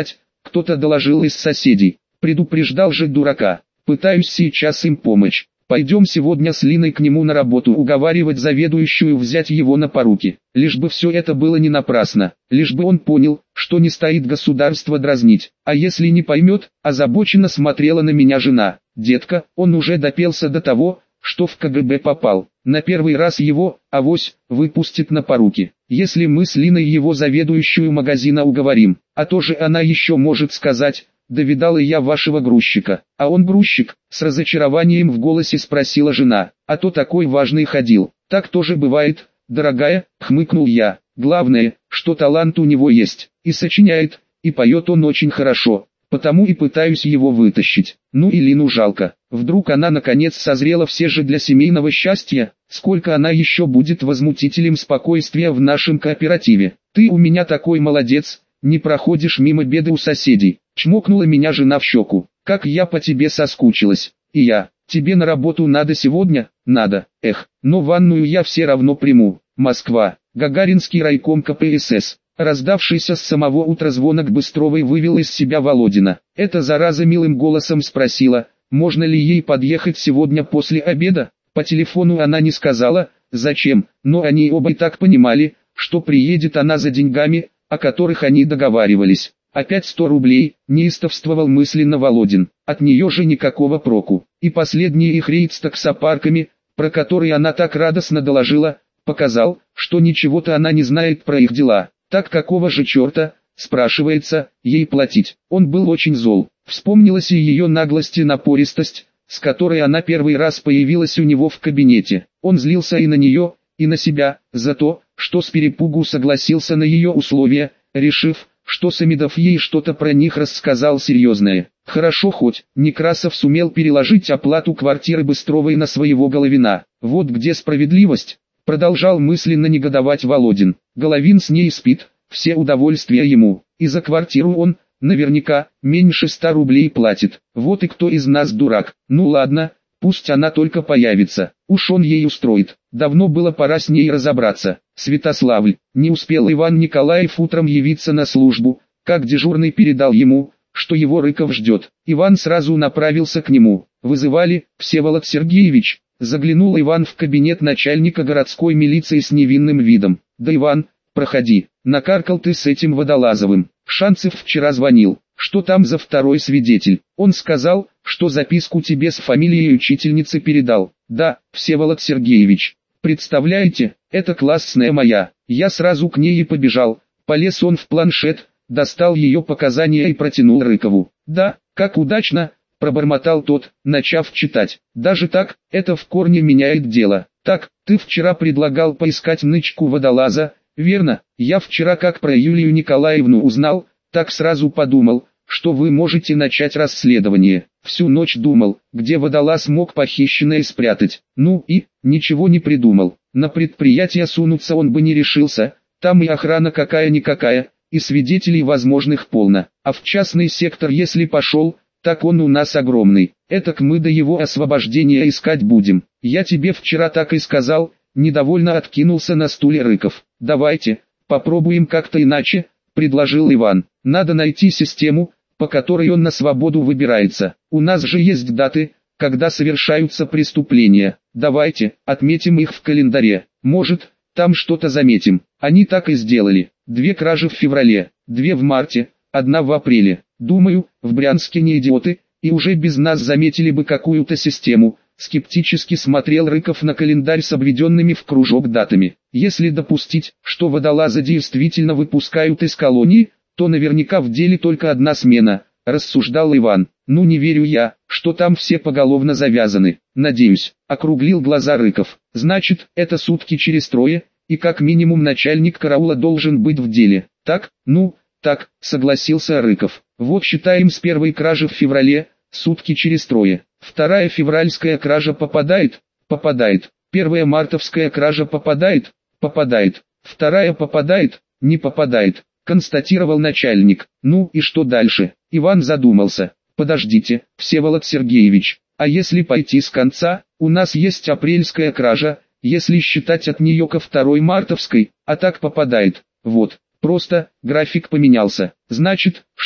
кто-то доложил из соседей. Предупреждал же дурака. Пытаюсь сейчас им помочь. Пойдем сегодня с Линой к нему на работу уговаривать заведующую взять его на поруки. Лишь бы все это было не напрасно. Лишь бы он понял, что не стоит государство дразнить. А если не поймет, озабоченно смотрела на меня жена. Детка, он уже допелся до того, что в КГБ попал. На первый раз его, авось, выпустит на поруки. Если мы с Линой его заведующую магазина уговорим, а то же она еще может сказать: «Да видала я вашего грузчика». А он грузчик, с разочарованием в голосе спросила жена. А то такой важный ходил. Так тоже бывает, дорогая, хмыкнул я. Главное, что талант у него есть. И сочиняет, и поет он очень хорошо. Потому и пытаюсь его вытащить. Ну и Лину жалко. Вдруг она наконец созрела все же для семейного счастья. Сколько она еще будет возмутителем спокойствия в нашем кооперативе. Ты у меня такой молодец. Не проходишь мимо беды у соседей. Чмокнула меня жена в щеку. Как я по тебе соскучилась. И я. Тебе на работу надо сегодня? Надо. Эх, но ванную я все равно приму. Москва. Гагаринский райком КПСС. Раздавшийся с самого утра звонок Быстровой вывел из себя Володина. Эта зараза милым голосом спросила, можно ли ей подъехать сегодня после обеда. По телефону она не сказала, зачем, но они оба и так понимали, что приедет она за деньгами, о которых они договаривались. Опять 100 рублей, неистовствовал мысленно Володин. От нее же никакого проку. И последний их рейд с таксопарками, про который она так радостно доложила, показал, что ничего-то она не знает про их дела. Так какого же черта, спрашивается, ей платить? Он был очень зол. Вспомнилась и ее наглость и напористость, с которой она первый раз появилась у него в кабинете. Он злился и на нее, и на себя, за то, что с перепугу согласился на ее условия, решив, что Самедов ей что-то про них рассказал серьезное. Хорошо хоть Некрасов сумел переложить оплату квартиры Быстровой на своего Головина. Вот где справедливость. Продолжал мысленно негодовать Володин. Головин с ней спит, все удовольствия ему. И за квартиру он, наверняка, меньше 100 рублей платит. Вот и кто из нас дурак. Ну ладно, пусть она только появится. Уж он ей устроит. Давно было пора с ней разобраться. Святославль. Не успел Иван Николаев утром явиться на службу, как дежурный передал ему, что его Рыков ждет. Иван сразу направился к нему. Вызывали, Всеволод Сергеевич. Заглянул Иван в кабинет начальника городской милиции с невинным видом. Да, Иван, проходи. Накаркал ты с этим Водолазовым. Шанцев вчера звонил. Что там за второй свидетель? Он сказал, что записку тебе с фамилией учительницы передал. Да, Всеволод Сергеевич. Представляете, это классная моя. Я сразу к ней и побежал. Полез он в планшет, достал ее показания и протянул Рыкову. Да, как удачно, пробормотал тот, начав читать. Даже так, это в корне меняет дело. Так, ты вчера предлагал поискать нычку Водолаза, верно? Я вчера как про Юлию Николаевну узнал, так сразу подумал, что вы можете начать расследование. Всю ночь думал, где Водолаз мог похищенное спрятать. Ну и, ничего не придумал. На предприятие сунуться он бы не решился, там и охрана какая-никакая, и свидетелей возможных полно. А в частный сектор если пошел, так он у нас огромный. Этак мы до его освобождения искать будем. Я тебе вчера так и сказал, недовольно откинулся на стуле Рыков. Давайте, попробуем как-то иначе, предложил Иван. Надо найти систему, по которой он на свободу выбирается. У нас же есть даты, когда совершаются преступления. Давайте, отметим их в календаре. Может, там что-то заметим. Они так и сделали. 2 кражи в феврале, 2 в марте, 1 в апреле. Думаю, в Брянске не идиоты, и уже без нас заметили бы какую-то систему. Скептически смотрел Рыков на календарь с обведенными в кружок датами. Если допустить, что Водолаза действительно выпускают из колонии, то наверняка в деле только 1 смена, рассуждал Иван. Ну не верю я, что там все поголовно завязаны. Надеюсь, округлил глаза Рыков. Значит, это сутки через 3, и как минимум начальник караула должен быть в деле. Так, ну, так, согласился Рыков. Вот считаем с первой кражи в феврале, сутки через 3. 2 февральская кража попадает? Попадает. 1 мартовская кража попадает? Попадает. 2 попадает? Не попадает, констатировал начальник. Ну и что дальше? Иван задумался. Подождите, Всеволод Сергеевич, а если пойти с конца, у нас есть апрельская кража, если считать от нее ко 2 мартовской, а так попадает. Вот, просто, график поменялся. Значит, что?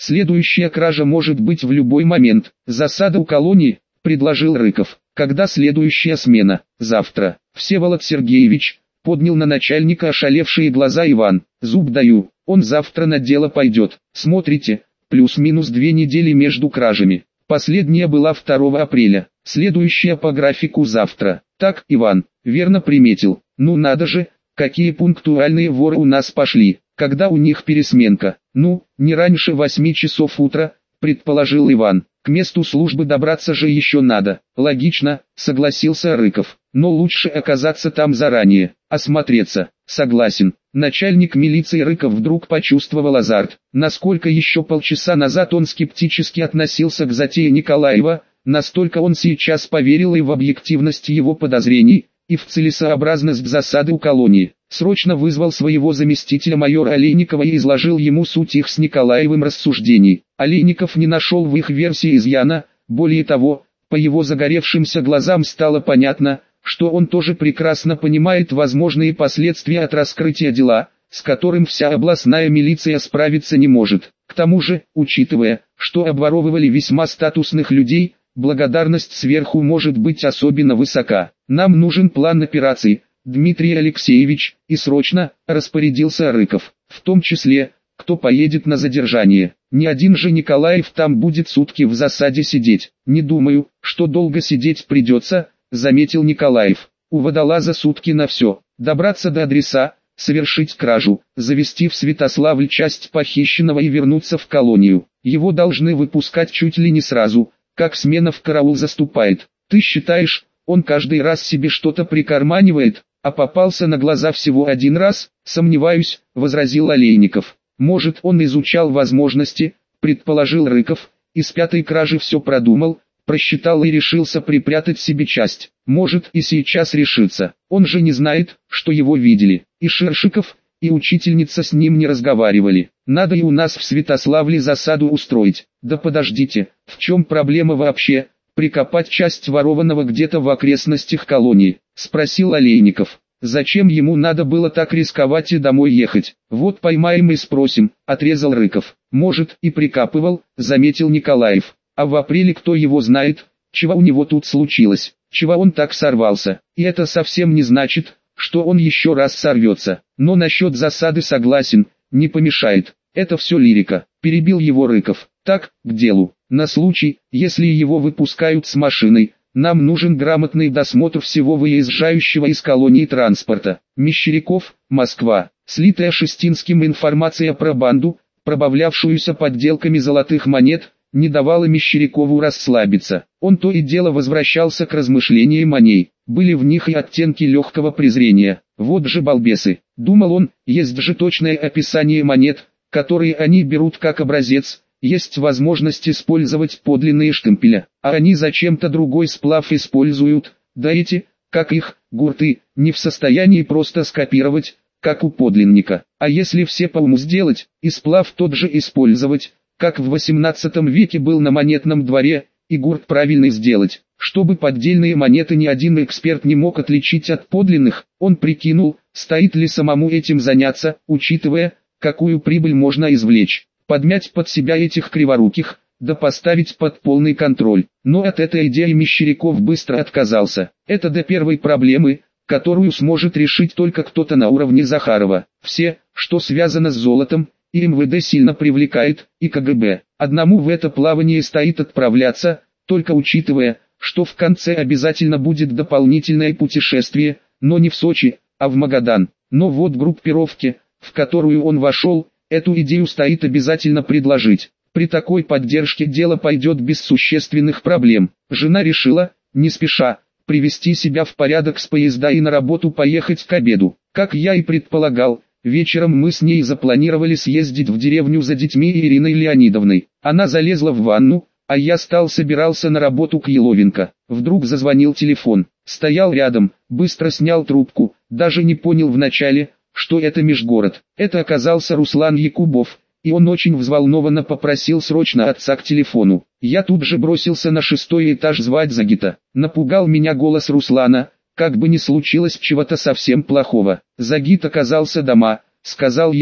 Следующая кража может быть в любой момент. Засада у колонии, предложил Рыков. Когда следующая смена? Завтра. Всеволод Сергеевич, поднял на начальника ошалевшие глаза Иван. Зуб даю, он завтра на дело пойдет. Смотрите, плюс-минус 2 недели между кражами. Последняя была 2 апреля, следующая по графику завтра. Так, Иван, верно приметил. Ну надо же, какие пунктуальные воры у нас пошли. Когда у них пересменка? Ну, не раньше 8 часов утра, предположил Иван. К месту службы добраться же еще надо. Логично, согласился Рыков. Но лучше оказаться там заранее, осмотреться. Согласен. Начальник милиции Рыков вдруг почувствовал азарт. Насколько еще полчаса назад он скептически относился к затее Николаева, настолько он сейчас поверил и в объективность его подозрений, и в целесообразность засады у колонии. Срочно вызвал своего заместителя майора Олейникова и изложил ему суть их с Николаевым рассуждений. Олейников не нашел в их версии изъяна, более того, по его загоревшимся глазам стало понятно, что он тоже прекрасно понимает возможные последствия от раскрытия дела, с которым вся областная милиция справиться не может. К тому же, учитывая, что обворовывали весьма статусных людей, благодарность сверху может быть особенно высока. Нам нужен план операций, Дмитрий Алексеевич, и срочно, распорядился Рыков. В том числе, кто поедет на задержание. Ни один же Николаев там будет сутки в засаде сидеть. Не думаю, что долго сидеть придется, заметил Николаев. У водолаза сутки на все. Добраться до адреса, совершить кражу, завести в Святославль часть похищенного и вернуться в колонию. Его должны выпускать чуть ли не сразу, как смена в караул заступает. Ты считаешь, он каждый раз себе что-то прикарманивает, а попался на глаза всего один раз? Сомневаюсь, возразил Олейников. Может, он изучал возможности, предположил Рыков, и с 5-й кражи все продумал, просчитал и решился припрятать себе часть. Может, и сейчас решится. Он же не знает, что его видели. И Шершиков, и учительница с ним не разговаривали. Надо и у нас в Святославле засаду устроить. Да подождите, в чем проблема вообще? Прикопать часть ворованного где-то в окрестностях колонии, спросил Олейников. Зачем ему надо было так рисковать и домой ехать? Вот поймаем и спросим, отрезал Рыков. Может, и прикапывал, заметил Николаев. А в апреле кто его знает, чего у него тут случилось, чего он так сорвался. И это совсем не значит, что он еще раз сорвется. Но насчет засады согласен, не помешает. Это все лирика, перебил его Рыков. Так, к делу. На случай, если его выпускают с машиной, нам нужен грамотный досмотр всего выезжающего из колонии транспорта. Мещеряков, Москва. Слитая Шестинским информация про банду, пробавлявшуюся подделками золотых монет, не давала Мещерякову расслабиться. Он то и дело возвращался к размышлениям о ней. Были в них и оттенки легкого презрения. Вот же балбесы, думал он, есть же точное описание монет, которые они берут как образец. Есть возможность использовать подлинные штемпеля, а они зачем-то другой сплав используют, да эти, как их, гурты, не в состоянии просто скопировать, как у подлинника. А если все по уму сделать, и сплав тот же использовать, как в 18 веке был на монетном дворе, и гурт правильный сделать, чтобы поддельные монеты ни один эксперт не мог отличить от подлинных, он прикинул, стоит ли самому этим заняться, учитывая, какую прибыль можно извлечь. Подмять под себя этих криворуких, да поставить под полный контроль. Но от этой идеи Мещеряков быстро отказался. Это до первой проблемы, которую сможет решить только кто-то на уровне Захарова. Все, что связано с золотом, и МВД сильно привлекает, и КГБ. Одному в это плавание стоит отправляться, только учитывая, что в конце обязательно будет дополнительное путешествие, но не в Сочи, а в Магадан. Но вот группировке, в которую он вошел, эту идею стоит обязательно предложить. При такой поддержке дело пойдет без существенных проблем. Жена решила, не спеша, привести себя в порядок с поезда и на работу поехать к обеду. Как я и предполагал, вечером мы с ней запланировали съездить в деревню за детьми Ириной Леонидовной. Она залезла в ванну, а я собирался на работу к Еловенко. Вдруг зазвонил телефон. Стоял рядом, быстро снял трубку, даже не понял вначале, что это межгород. Это оказался Руслан Якубов, и он очень взволнованно попросил срочно отца к телефону. Я тут же бросился на 6-й этаж звать Загита. Напугал меня голос Руслана, как бы ни случилось чего-то совсем плохого. Загит оказался дома, сказал ему,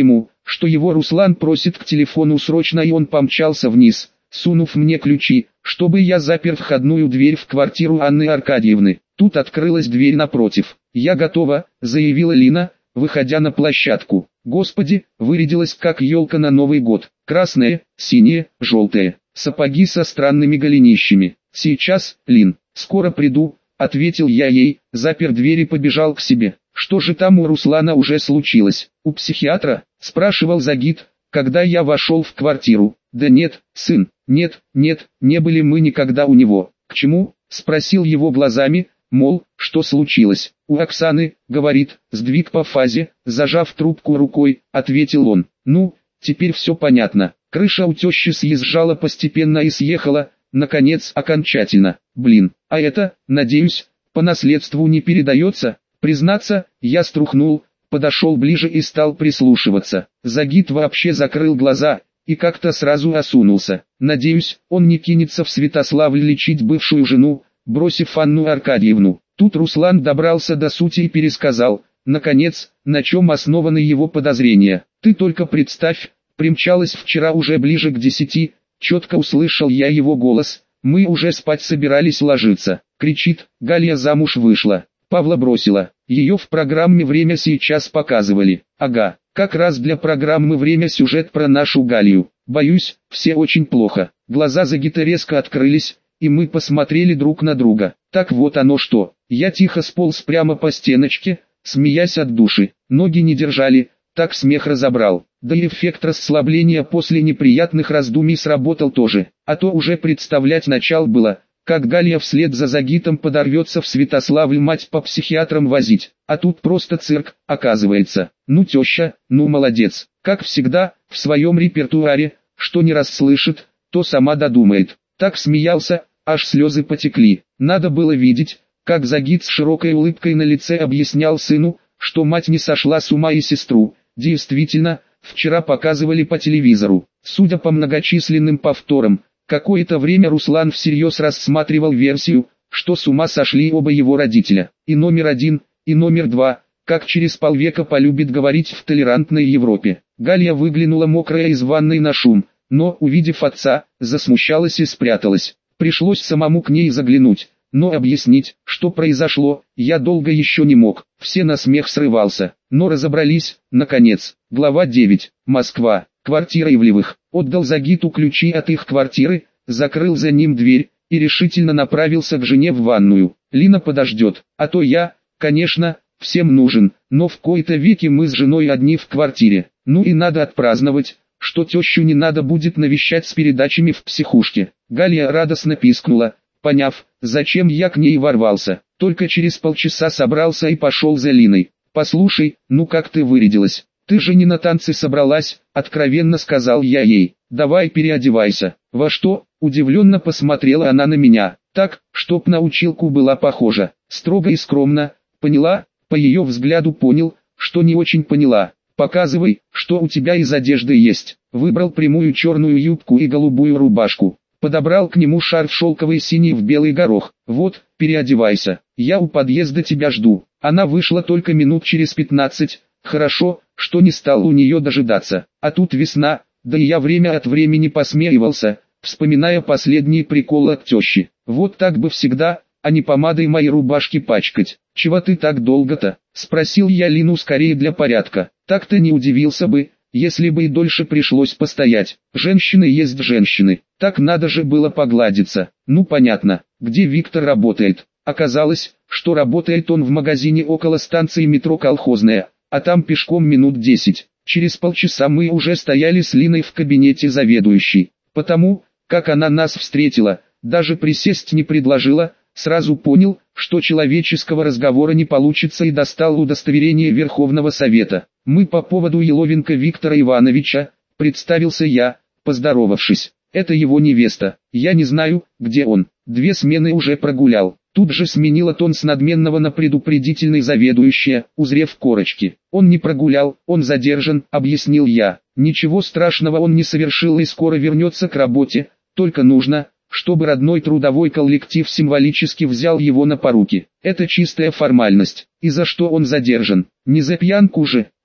что его Руслан просит к телефону срочно, и он помчался вниз, сунув мне ключи, чтобы я запер входную дверь в квартиру Анны Аркадьевны. Тут открылась дверь напротив. «Я готова», — заявила Лина, выходя на площадку. Господи, вырядилась как елка на Новый год. Красные, синие, желтые, сапоги со странными голенищами. «Сейчас, Лин, скоро приду», — ответил я ей, запер дверь и побежал к себе. «Что же там у Руслана уже случилось? У психиатра?» — спрашивал Загит, когда я вошел в квартиру. «Да нет, сын, нет, не были мы никогда у него». «К чему?» — спросил его глазами, мол, что случилось? «У Оксаны, — говорит, — сдвиг по фазе», — зажав трубку рукой, ответил он. «Ну, теперь все понятно. Крыша у тещи съезжала постепенно и съехала, наконец, окончательно. Блин, а это, надеюсь, по наследству не передается?» Признаться, я струхнул, подошел ближе и стал прислушиваться. Загит вообще закрыл глаза и как-то сразу осунулся. «Надеюсь, он не кинется в Святославль лечить бывшую жену, бросив Анну Аркадьевну». Тут Руслан добрался до сути и пересказал, наконец, на чем основаны его подозрения. «Ты только представь, примчалась вчера уже ближе к 10, четко услышал я его голос, мы уже спать собирались ложиться. Кричит, Галя замуж вышла. Павла бросила. Ее в программе «Время» сейчас показывали. Ага, как раз для программы «Время» сюжет про нашу Галию. Боюсь, все очень плохо. Глаза Загита резко открылись, и мы посмотрели друг на друга. Так вот оно что. Я тихо сполз прямо по стеночке, смеясь от души. Ноги не держали, так смех разобрал. Да и эффект расслабления после неприятных раздумий сработал тоже. А то уже представлять начал было, как Галя вслед за Загитом подорвется в Святославль мать по психиатрам возить. А тут просто цирк, оказывается. Ну теща, ну молодец. Как всегда, в своем репертуаре, что не расслышит, то сама додумает. Так смеялся, аж слезы потекли. Надо было видеть, как Загит с широкой улыбкой на лице объяснял сыну, что мать не сошла с ума и сестру. Действительно, вчера показывали по телевизору. Судя по многочисленным повторам, какое-то время Руслан всерьез рассматривал версию, что с ума сошли оба его родителя. И номер один, и номер два, как через полвека полюбит говорить в толерантной Европе. Галя выглянула мокрая из ванной на шум, но, увидев отца, засмущалась и спряталась. Пришлось самому к ней заглянуть, но объяснить, что произошло, я долго еще не мог. Все на смех срывался, но разобрались, наконец. Глава 9. Москва. Квартира Ивлевых. Отдал Загиту ключи от их квартиры, закрыл за ним дверь и решительно направился к жене в ванную. Лина подождет, а то я, конечно, всем нужен, но в кои-то веки мы с женой одни в квартире. Ну и надо отпраздновать, что тещу не надо будет навещать с передачами в психушке. Галя радостно пискнула, поняв, зачем я к ней ворвался. Только через полчаса собрался и пошел за Линой. «Послушай, ну как ты вырядилась? Ты же не на танцы собралась», — откровенно сказал я ей. «Давай переодевайся». «Во что?» — удивленно посмотрела она на меня. Так, чтоб на училку была похожа. Строго и скромно. Поняла? По ее взгляду понял, что не очень поняла. «Показывай, что у тебя из одежды есть». Выбрал прямую черную юбку и голубую рубашку. Подобрал к нему шарф шелковый синий в белый горох. «Вот, переодевайся, я у подъезда тебя жду». Она вышла только минут через 15. Хорошо, что не стал у нее дожидаться. А тут весна, да и я время от времени посмеивался, вспоминая последние приколы от тещи. Вот так бы всегда, а не помадой мои рубашки пачкать. «Чего ты так долго-то?» — спросил я Лину скорее для порядка. Так-то не удивился бы, если бы и дольше пришлось постоять. Женщины есть женщины, так надо же было погладиться. Ну понятно, где Виктор работает. Оказалось, что работает он в магазине около станции метро «Колхозная», а там пешком минут 10. Через полчаса мы уже стояли с Линой в кабинете заведующей. Потому, как она нас встретила, даже присесть не предложила, сразу понял, что человеческого разговора не получится, и достал удостоверение Верховного Совета. «Мы по поводу Еловенко Виктора Ивановича», — представился я, поздоровавшись. «Это его невеста. Я не знаю, где он. 2 смены уже прогулял». Тут же сменила тон с надменного на предупредительный заведующая, узрев корочки. «Он не прогулял, он задержан», — объяснил я. «Ничего страшного он не совершил и скоро вернется к работе, только нужно, чтобы родной трудовой коллектив символически взял его на поруки. Это чистая формальность. И за что он задержан? Не за пьянку же?» —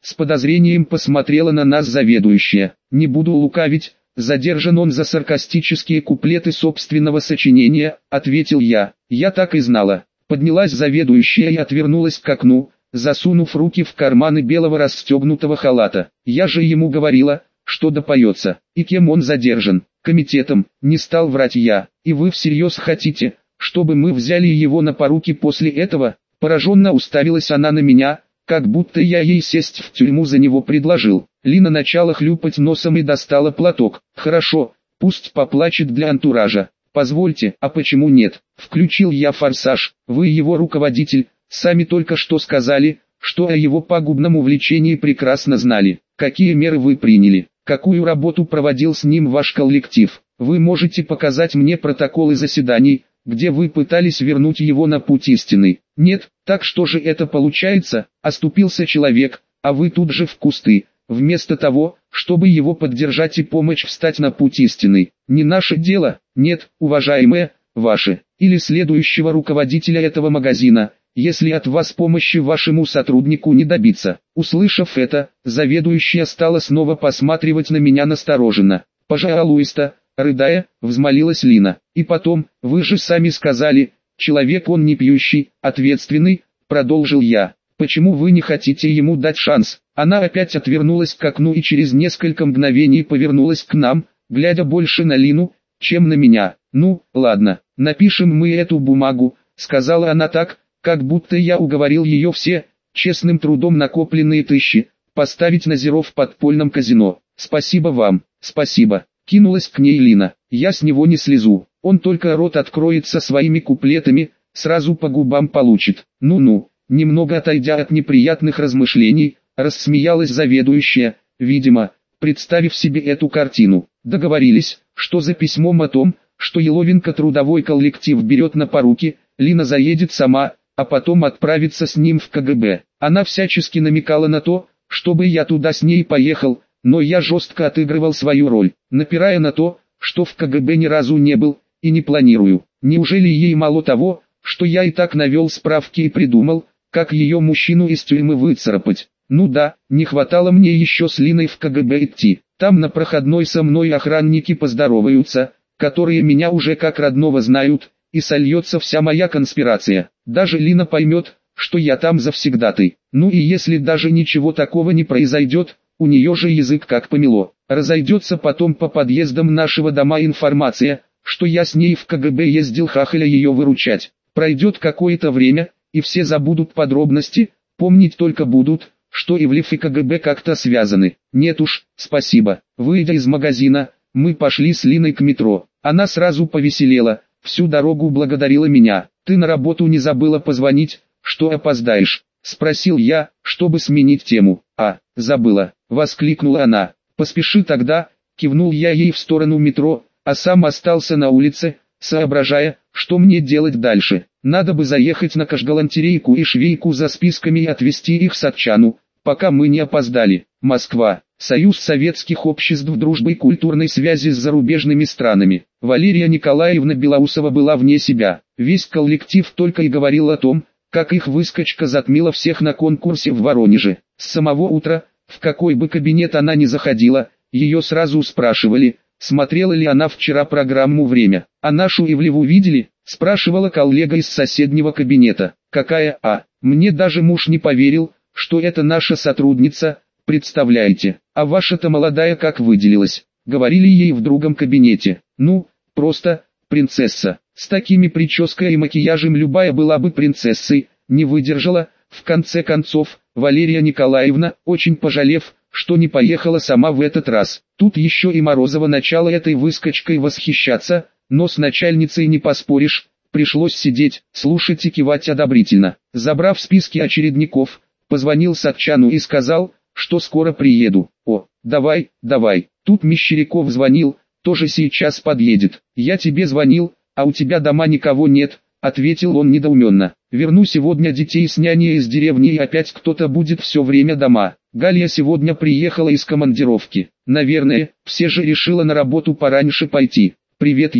С подозрением посмотрела на нас заведующая. Не буду лукавить, задержан он за саркастические куплеты собственного сочинения, ответил я. Я так и знала. Поднялась заведующая и отвернулась к окну, засунув руки в карманы белого расстегнутого халата. Я же ему говорила, что допоется. И кем он задержан? Комитетом, не стал врать я. И вы всерьез хотите, чтобы мы взяли его на поруки после этого? Пораженно уставилась она на меня, как будто я ей сесть в тюрьму за него предложил. Лина начала хлюпать носом и достала платок. Хорошо, пусть поплачет для антуража. Позвольте, а почему нет? Включил я форсаж. Вы его руководитель, сами только что сказали, что о его пагубном увлечении прекрасно знали. Какие меры вы приняли? Какую работу проводил с ним ваш коллектив? Вы можете показать мне протоколы заседаний, где вы пытались вернуть его на путь истинный? Нет, так что же это получается? Оступился человек, а вы тут же в кусты, вместо того, чтобы его поддержать и помочь встать на путь истинный. Не наше дело, нет, уважаемые, ваше, или следующего руководителя этого магазина, если от вас помощи вашему сотруднику не добиться. Услышав это, заведующая стала снова посматривать на меня настороженно. Пожалуйста, рыдая, взмолилась Лина. И потом, вы же сами сказали, человек он не пьющий, ответственный, продолжил я. Почему вы не хотите ему дать шанс? Она опять отвернулась к окну и через несколько мгновений повернулась к нам, глядя больше на Лину, чем на меня. Ну, ладно, напишем мы эту бумагу, сказала она так, как будто я уговорил ее все, честным трудом накопленные тысячи, поставить на зеро в подпольном казино. Спасибо вам, спасибо. Кинулась к ней Лина. Я с него не слезу. Он только рот откроет со своими куплетами, сразу по губам получит. Ну-ну, немного отойдя от неприятных размышлений, рассмеялась заведующая, видимо, представив себе эту картину. Договорились, что за письмом о том, что Еловенко трудовой коллектив берет на поруки, Лина заедет сама, а потом отправится с ним в КГБ. Она всячески намекала на то, чтобы я туда с ней поехал, но я жестко отыгрывал свою роль, напирая на то, что в КГБ ни разу не был, и не планирую. Неужели ей мало того, что я и так навел справки и придумал, как ее мужчину из тюрьмы выцарапать? Ну да, не хватало мне еще с Линой в КГБ идти. Там на проходной со мной охранники поздороваются, которые меня уже как родного знают, и сольется вся моя конспирация. Даже Лина поймет, что я там завсегдатый. Ну и если даже ничего такого не произойдет, у нее же язык как помело. Разойдется потом по подъездам нашего дома информация, что я с ней в КГБ ездил хахаля ее выручать. Пройдет какое-то время, и все забудут подробности, помнить только будут, что Ивлев и КГБ как-то связаны. Нет уж, спасибо. Выйдя из магазина, мы пошли с Линой к метро. Она сразу повеселела, всю дорогу благодарила меня. Ты на работу не забыла позвонить, что опоздаешь? Спросил я, чтобы сменить тему. А, забыла, воскликнула она. Поспеши тогда, кивнул я ей в сторону метро, а сам остался на улице, соображая, что мне делать дальше. Надо бы заехать на Кашгалантерейку и Швейку за списками и отвезти их Сатчану, пока мы не опоздали. Москва. Союз Советских Обществ Дружбы и Культурной Связи с зарубежными странами. Валерия Николаевна Белоусова была вне себя. Весь коллектив только и говорил о том, как их выскочка затмила всех на конкурсе в Воронеже. С самого утра, в какой бы кабинет она ни заходила, ее сразу спрашивали, смотрела ли она вчера программу «Время». «А нашу Ивлеву видели?» – спрашивала коллега из соседнего кабинета. «Какая? Мне даже муж не поверил, что это наша сотрудница, представляете? А ваша-то молодая как выделилась?» – говорили ей в другом кабинете. «Ну, просто, принцесса. С такими прической и макияжем любая была бы принцессой», – не выдержала, в конце концов, Валерия Николаевна, очень пожалев, что не поехала сама в этот раз. Тут еще и Морозова начала этой выскочкой восхищаться, но с начальницей не поспоришь, пришлось сидеть, слушать и кивать одобрительно. Забрав списки очередников, позвонил Сатчану и сказал, что скоро приеду. «О, давай, тут Мещеряков звонил, тоже сейчас подъедет. Я тебе звонил, а у тебя дома никого нет», ответил он недоуменно. «Верну сегодня детей с няней из деревни и опять кто-то будет все время дома. Галя сегодня приехала из командировки. Наверное, все же решила на работу пораньше пойти. Привет ей».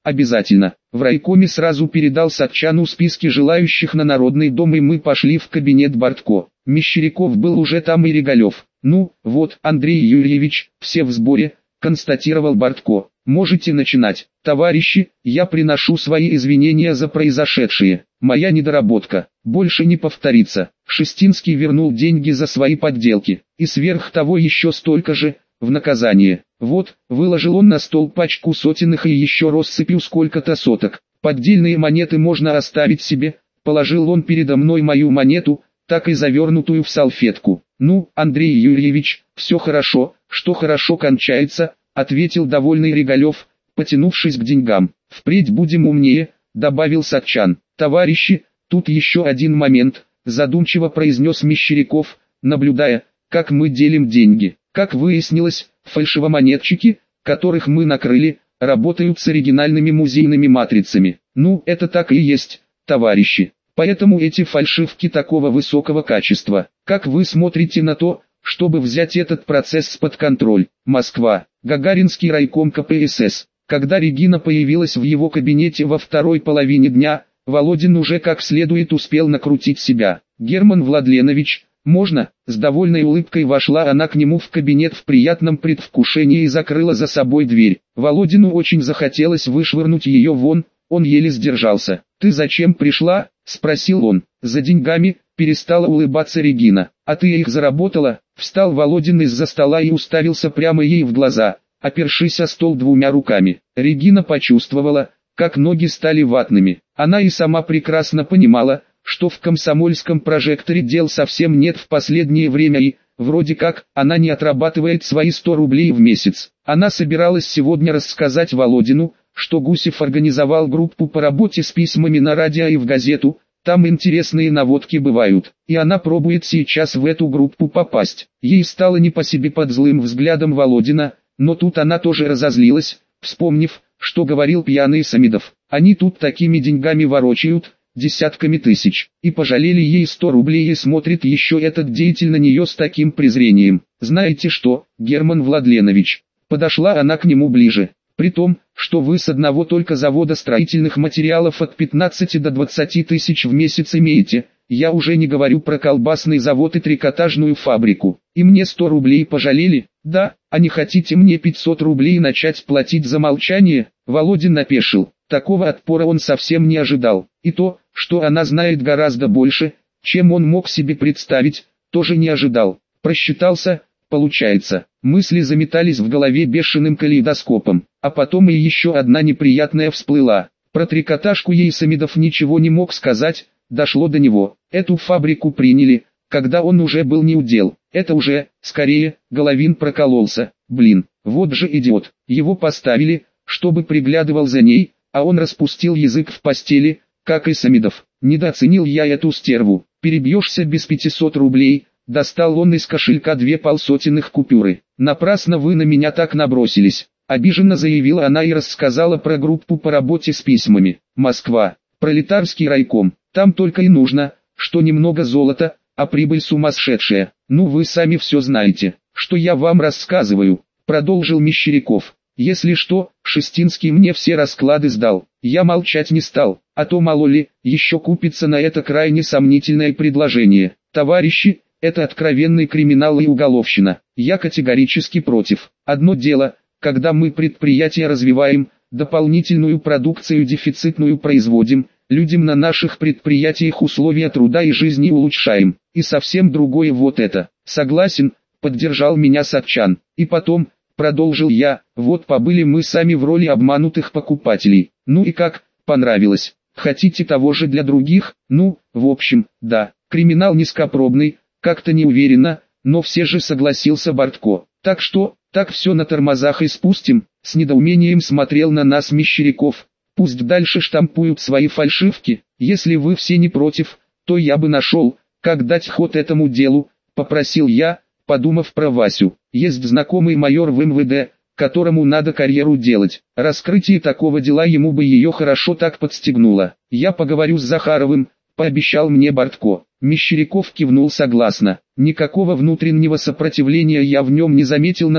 обязательно. В райкоме сразу передал Сатчану списки желающих на Народный дом, и мы пошли в кабинет Бортко. Мещеряков был уже там и Регалев. «Ну, вот, Андрей Юрьевич, все в сборе», — констатировал Бортко. «Можете начинать. Товарищи, я приношу свои извинения за произошедшее. Моя недоработка больше не повторится». Шестинский вернул деньги за свои подделки, и сверх того еще столько же, в наказание. Вот, выложил он на стол пачку сотенных и еще россыпью сколько-то соток. «Поддельные монеты можно оставить себе», — положил он передо мной мою монету, так и завернутую в салфетку. «Ну, Андрей Юрьевич, все хорошо, что хорошо кончается», — ответил довольный Регалев, потянувшись к деньгам. «Впредь будем умнее», — добавил Сатчан. «Товарищи, тут еще один момент», — задумчиво произнес Мещеряков, наблюдая, как мы делим деньги. Как выяснилось, фальшивомонетчики, которых мы накрыли, работают с оригинальными музейными матрицами. Ну, это так и есть, товарищи. Поэтому эти фальшивки такого высокого качества. Как вы смотрите на то, чтобы взять этот процесс под контроль? Москва. Гагаринский райком КПСС. Когда Регина появилась в его кабинете во второй половине дня, Володин уже как следует успел накрутить себя. «Герман Владленович, можно?» С довольной улыбкой вошла она к нему в кабинет в приятном предвкушении и закрыла за собой дверь. Володину очень захотелось вышвырнуть ее вон, он еле сдержался. «Ты зачем пришла?» — спросил он. «За деньгами», — перестала улыбаться Регина. «А ты их заработала?» Встал Володин из-за стола и уставился прямо ей в глаза, опершись о стол двумя руками. Регина почувствовала, как ноги стали ватными. Она и сама прекрасно понимала, что в комсомольском прожекторе дел совсем нет в последнее время и, вроде как, она не отрабатывает свои 100 рублей в месяц. Она собиралась сегодня рассказать Володину, что Гусев организовал группу по работе с письмами на радио и в газету, там интересные наводки бывают, и она пробует сейчас в эту группу попасть. Ей стало не по себе под злым взглядом Володина, но тут она тоже разозлилась, вспомнив, что говорил пьяный Самидов. Они тут такими деньгами ворочают, десятками тысяч, и пожалели ей 100 рублей, и смотрит еще этот деятель на нее с таким презрением. «Знаете что, Герман Владленович?» Подошла она к нему ближе. «При том, что вы с одного только завода строительных материалов от 15 до 20 тысяч в месяц имеете, я уже не говорю про колбасный завод и трикотажную фабрику, и мне 100 рублей пожалели? Да, а не хотите мне 500 рублей начать платить за молчание?» Володин опешил. Такого отпора он совсем не ожидал, и то, что она знает гораздо больше, чем он мог себе представить, тоже не ожидал. Просчитался, получается. Мысли заметались в голове бешеным калейдоскопом, а потом и еще одна неприятная всплыла. Про трикотажку ей Самидов ничего не мог сказать, дошло до него. Эту фабрику приняли, когда он уже был неудел. Это уже, скорее, Головин прокололся. Блин, вот же идиот. Его поставили, чтобы приглядывал за ней, а он распустил язык в постели, как и Самидов. Недооценил я эту стерву. Перебьешься без 500 рублей. Достал он из кошелька 2 полсотенных купюры. «Напрасно вы на меня так набросились», — обиженно заявила она и рассказала про группу по работе с письмами. «Москва, пролетарский райком, там только и нужно, что немного золота, а прибыль сумасшедшая. Ну вы сами все знаете, что я вам рассказываю», — продолжил Мещеряков. «Если что, Шестинский мне все расклады сдал. Я молчать не стал, а то мало ли, еще купится на это крайне сомнительное предложение. Товарищи, это откровенный криминал и уголовщина. Я категорически против. Одно дело, когда мы предприятия развиваем, дополнительную продукцию дефицитную производим, людям на наших предприятиях условия труда и жизни улучшаем. И совсем другое вот это. Согласен, поддержал меня Сатчан. И потом, продолжил я, вот побыли мы сами в роли обманутых покупателей. Ну и как, понравилось? Хотите того же для других? Ну, в общем, да, криминал низкопробный, как-то не уверенно, но все же согласился Бортко. Так что, так все на тормозах и спустим, с недоумением смотрел на нас Мещеряков. Пусть дальше штампуют свои фальшивки, если вы все не против, то я бы нашел, как дать ход этому делу, попросил я, подумав про Васю. Есть знакомый майор в МВД, которому надо карьеру делать. Раскрытие такого дела ему бы ее хорошо так подстегнуло. Я поговорю с Захаровым, пообещал мне Бортко. Мещеряков кивнул согласно. Никакого внутреннего сопротивления я в нем не заметил на то,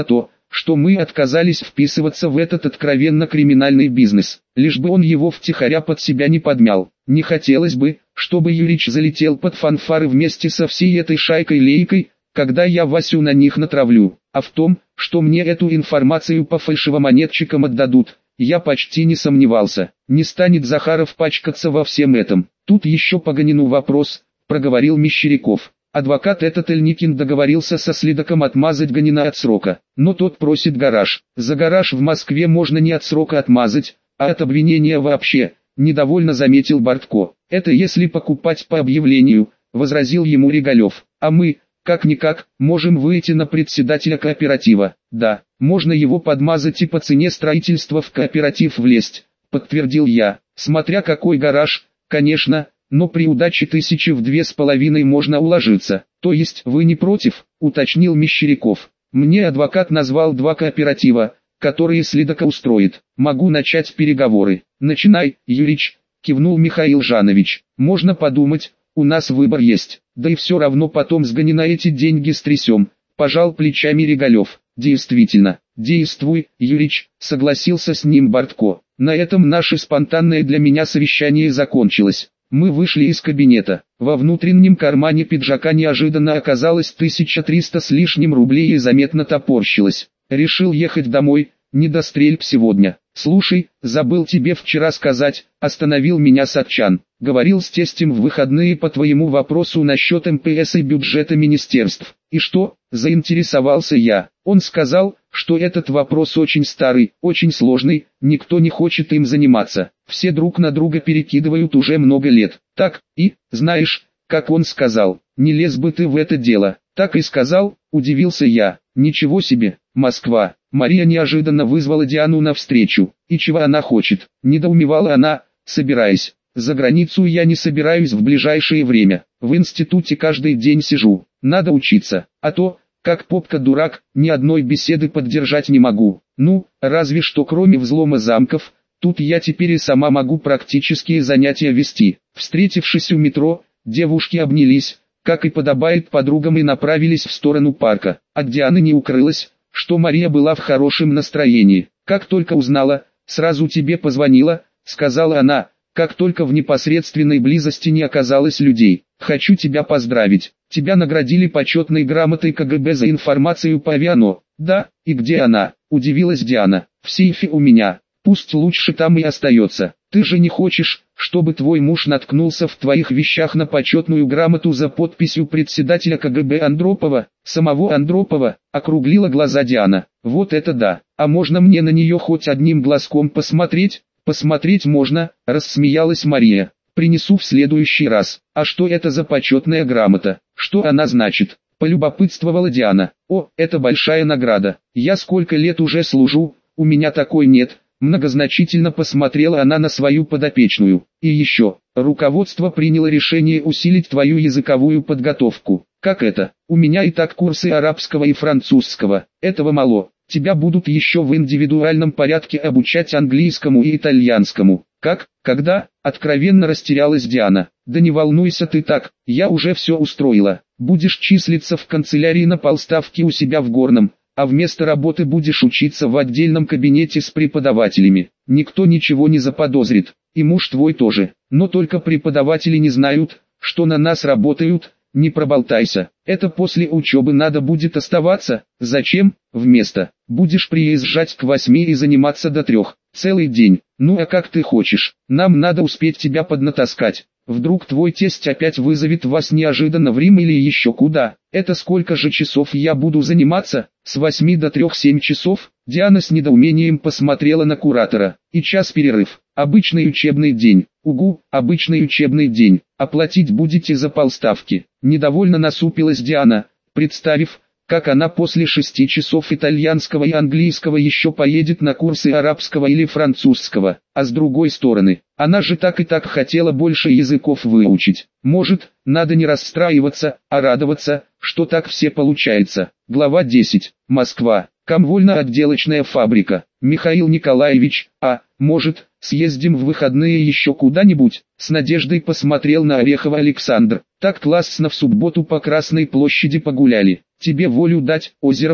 что мы отказались вписываться в этот откровенно криминальный бизнес, лишь бы он его втихаря под себя не подмял. Не хотелось бы, чтобы Юрич залетел под фанфары вместе со всей этой шайкой-лейкой, когда я Васю на них натравлю. А в том, что мне эту информацию по фальшивомонетчикам отдадут, я почти не сомневался. Не станет Захаров пачкаться во всем этом. Тут еще по Ганину вопрос, проговорил Мещеряков. Адвокат этот Эльникин договорился со следаком отмазать Ганина от срока, но тот просит гараж. За гараж в Москве можно не от срока отмазать, а от обвинения вообще, недовольно заметил Бортко. Это если покупать по объявлению, возразил ему Регалев. А мы, как-никак, можем выйти на председателя кооператива. Да, можно его подмазать и по цене строительства в кооператив влезть, подтвердил я. Смотря какой гараж, конечно, но при удаче 2,5 можно уложиться. То есть вы не против, уточнил Мещеряков. Мне адвокат назвал 2 кооператива, которые следака устроит. Могу начать переговоры. Начинай, Юрич, кивнул Михаил Жанович. Можно подумать, у нас выбор есть. Да и все равно потом с Ганина эти деньги стрясем. Пожал плечами Регалев. Действительно, действуй, Юрич, согласился с ним Бортко. На этом наше спонтанное для меня совещание закончилось. Мы вышли из кабинета. Во внутреннем кармане пиджака неожиданно оказалось 1300 с лишним рублей и заметно топорщилось. Решил ехать домой, не до стрельб сегодня. Слушай, забыл тебе вчера сказать, остановил меня Сатчан. Говорил с тестем в выходные по твоему вопросу насчет МПС и бюджета министерств. И что, заинтересовался я. Он сказал, что этот вопрос очень старый, очень сложный, никто не хочет им заниматься. Все друг на друга перекидывают уже много лет. Так, и, знаешь, как он сказал, не лез бы ты в это дело. Так и сказал, удивился я. Ничего себе, Москва. Мария неожиданно вызвала Диану навстречу. И чего она хочет? Недоумевала она, собираясь. За границу я не собираюсь в ближайшее время. В институте каждый день сижу. Надо учиться. А то, как попка-дурак, ни одной беседы поддержать не могу. Ну, разве что кроме взлома замков, тут я теперь и сама могу практические занятия вести. Встретившись у метро, девушки обнялись, как и подобает подругам, и направились в сторону парка. От Дианы не укрылось, что Мария была в хорошем настроении. Как только узнала, сразу тебе позвонила, сказала она, как только в непосредственной близости не оказалось людей. Хочу тебя поздравить. Тебя наградили почетной грамотой КГБ за информацию по Авиано. Да, и где она? Удивилась Диана. В сейфе у меня. Пусть лучше там и остается. Ты же не хочешь, чтобы твой муж наткнулся в твоих вещах на почетную грамоту за подписью председателя КГБ Андропова, самого Андропова, округлила глаза Диана. Вот это да. А можно мне на нее хоть одним глазком посмотреть? Посмотреть можно, рассмеялась Мария. Принесу в следующий раз. А что это за почетная грамота? Что она значит? Полюбопытствовала Диана. О, это большая награда. Я сколько лет уже служу, у меня такой нет. Многозначительно посмотрела она на свою подопечную. И еще, руководство приняло решение усилить твою языковую подготовку. Как это? У меня и так курсы арабского и французского. Этого мало. Тебя будут еще в индивидуальном порядке обучать английскому и итальянскому. Как? Когда? Откровенно растерялась Диана. Да не волнуйся ты так, я уже все устроила. Будешь числиться в канцелярии на полставки у себя в Горном, а вместо работы будешь учиться в отдельном кабинете с преподавателями. Никто ничего не заподозрит, и муж твой тоже. Но только преподаватели не знают, что на нас работают. Не проболтайся, это после учебы надо будет оставаться. Зачем? Вместо. Будешь приезжать к 8 и заниматься до 3. Целый день. Ну а как ты хочешь, нам надо успеть тебя поднатаскать. Вдруг твой тесть опять вызовет вас неожиданно в Рим или еще куда. Это сколько же часов я буду заниматься? С 8 до 3 7 часов? Диана с недоумением посмотрела на куратора. И час перерыв. Обычный учебный день. Угу, обычный учебный день. Оплатить будете за полставки. Недовольно насупилась Диана, представив, как она после 6 часов итальянского и английского еще поедет на курсы арабского или французского. А с другой стороны, она же так и так хотела больше языков выучить. Может, надо не расстраиваться, а радоваться, что так все получается. Глава 10. Москва. Комвольно-отделочная фабрика. Михаил Николаевич, может, съездим в выходные еще куда-нибудь? С надеждой посмотрел на Орехова Александр. Так классно в субботу по Красной площади погуляли. Тебе волю дать, Озеров,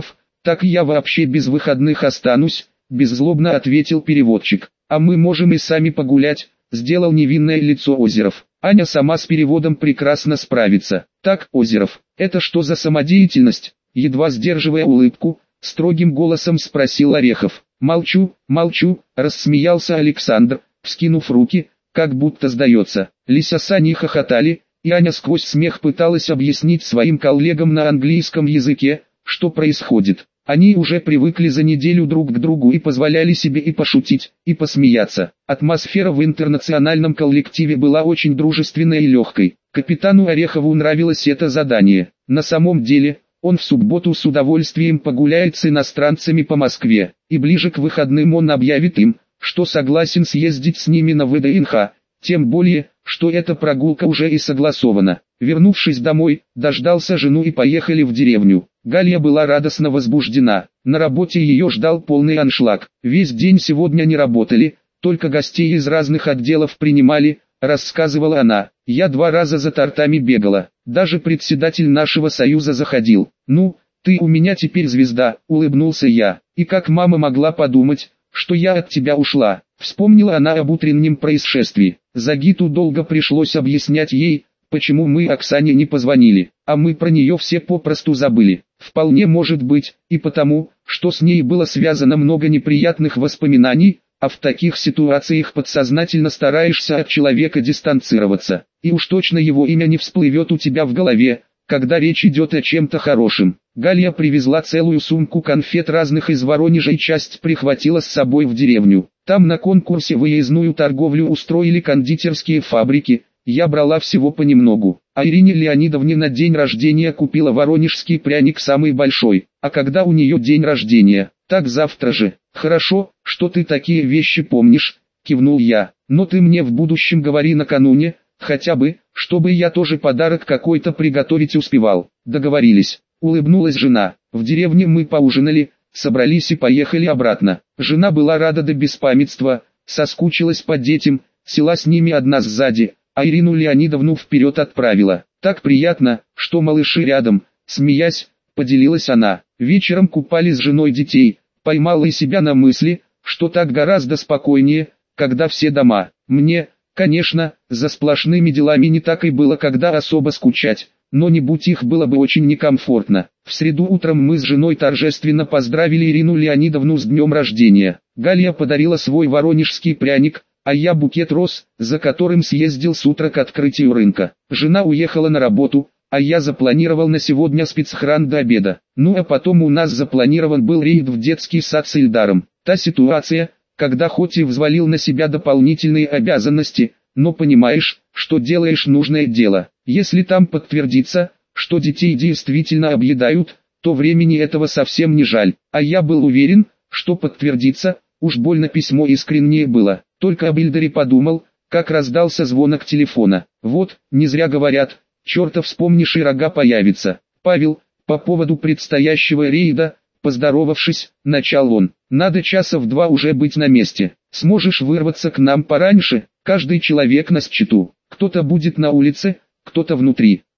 Так я вообще без выходных останусь, беззлобно ответил переводчик. А мы можем и сами погулять, сделал невинное лицо Озеров. Аня сама с переводом прекрасно справится. Так, Озеров, это что за самодеятельность? Едва сдерживая улыбку, строгим голосом спросил Орехов. Молчу, молчу, рассмеялся Александр, вскинув руки, как будто сдается. Лися с Аней хохотали, и Аня сквозь смех пыталась объяснить своим коллегам на английском языке, что происходит. Они уже привыкли за неделю друг к другу и позволяли себе и пошутить, и посмеяться. Атмосфера в интернациональном коллективе была очень дружественной и легкой. Капитану Орехову нравилось это задание. На самом деле, он в субботу с удовольствием погуляет с иностранцами по Москве, и ближе к выходным он объявит им, что согласен съездить с ними на ВДНХ, тем более, что эта прогулка уже и согласована. Вернувшись домой, дождался жену и поехали в деревню. Галя была радостно возбуждена, на работе ее ждал полный аншлаг. Весь день сегодня не работали, только гостей из разных отделов принимали, рассказывала она. Я 2 раза за тортами бегала, даже председатель нашего союза заходил. Ну, ты у меня теперь звезда, улыбнулся я. И как мама могла подумать, что я от тебя ушла? Вспомнила она об утреннем происшествии. Загиту долго пришлось объяснять ей, почему мы Оксане не позвонили, а мы про нее все попросту забыли. Вполне может быть, и потому, что с ней было связано много неприятных воспоминаний, а в таких ситуациях подсознательно стараешься от человека дистанцироваться, и уж точно его имя не всплывет у тебя в голове, когда речь идет о чем-то хорошем. Галя привезла целую сумку конфет разных из Воронежа и часть прихватила с собой в деревню. Там на конкурсе выездную торговлю устроили кондитерские фабрики. Я брала всего понемногу, а Ирине Леонидовне на день рождения купила воронежский пряник самый большой. А когда у нее день рождения? Так завтра же. Хорошо, что ты такие вещи помнишь, кивнул я. Но ты мне в будущем говори накануне, хотя бы, чтобы я тоже подарок какой-то приготовить успевал. Договорились, улыбнулась жена. В деревне мы поужинали, собрались и поехали обратно. Жена была рада до беспамятства, соскучилась по детям, села с ними одна сзади, а Ирину Леонидовну вперед отправила. Так приятно, что малыши рядом, смеясь, поделилась она. Вечером купали с женой детей, поймала и себя на мысли, что так гораздо спокойнее, когда все дома. Мне, конечно, за сплошными делами не так и было когда особо скучать, но не будь их было бы очень некомфортно. В среду утром мы с женой торжественно поздравили Ирину Леонидовну с днем рождения. Галя подарила свой воронежский пряник, а я букет роз, за которым съездил с утра к открытию рынка. Жена уехала на работу, а я запланировал на сегодня спецхран до обеда. Ну а потом у нас запланирован был рейд в детский сад с Ильдаром. Та ситуация, когда хоть и взвалил на себя дополнительные обязанности, но понимаешь, что делаешь нужное дело. Если там подтвердится, что детей действительно объедают, то времени этого совсем не жаль. А я был уверен, что подтвердится, уж больно письмо искреннее было. Только об Ильдаре подумал, как раздался звонок телефона. Вот, не зря говорят, черта вспомнишь и рога появится. Павел, по поводу предстоящего рейда, поздоровавшись, начал он. Надо часа в 2 уже быть на месте. Сможешь вырваться к нам пораньше? Каждый человек на счету. Кто-то будет на улице, кто-то внутри.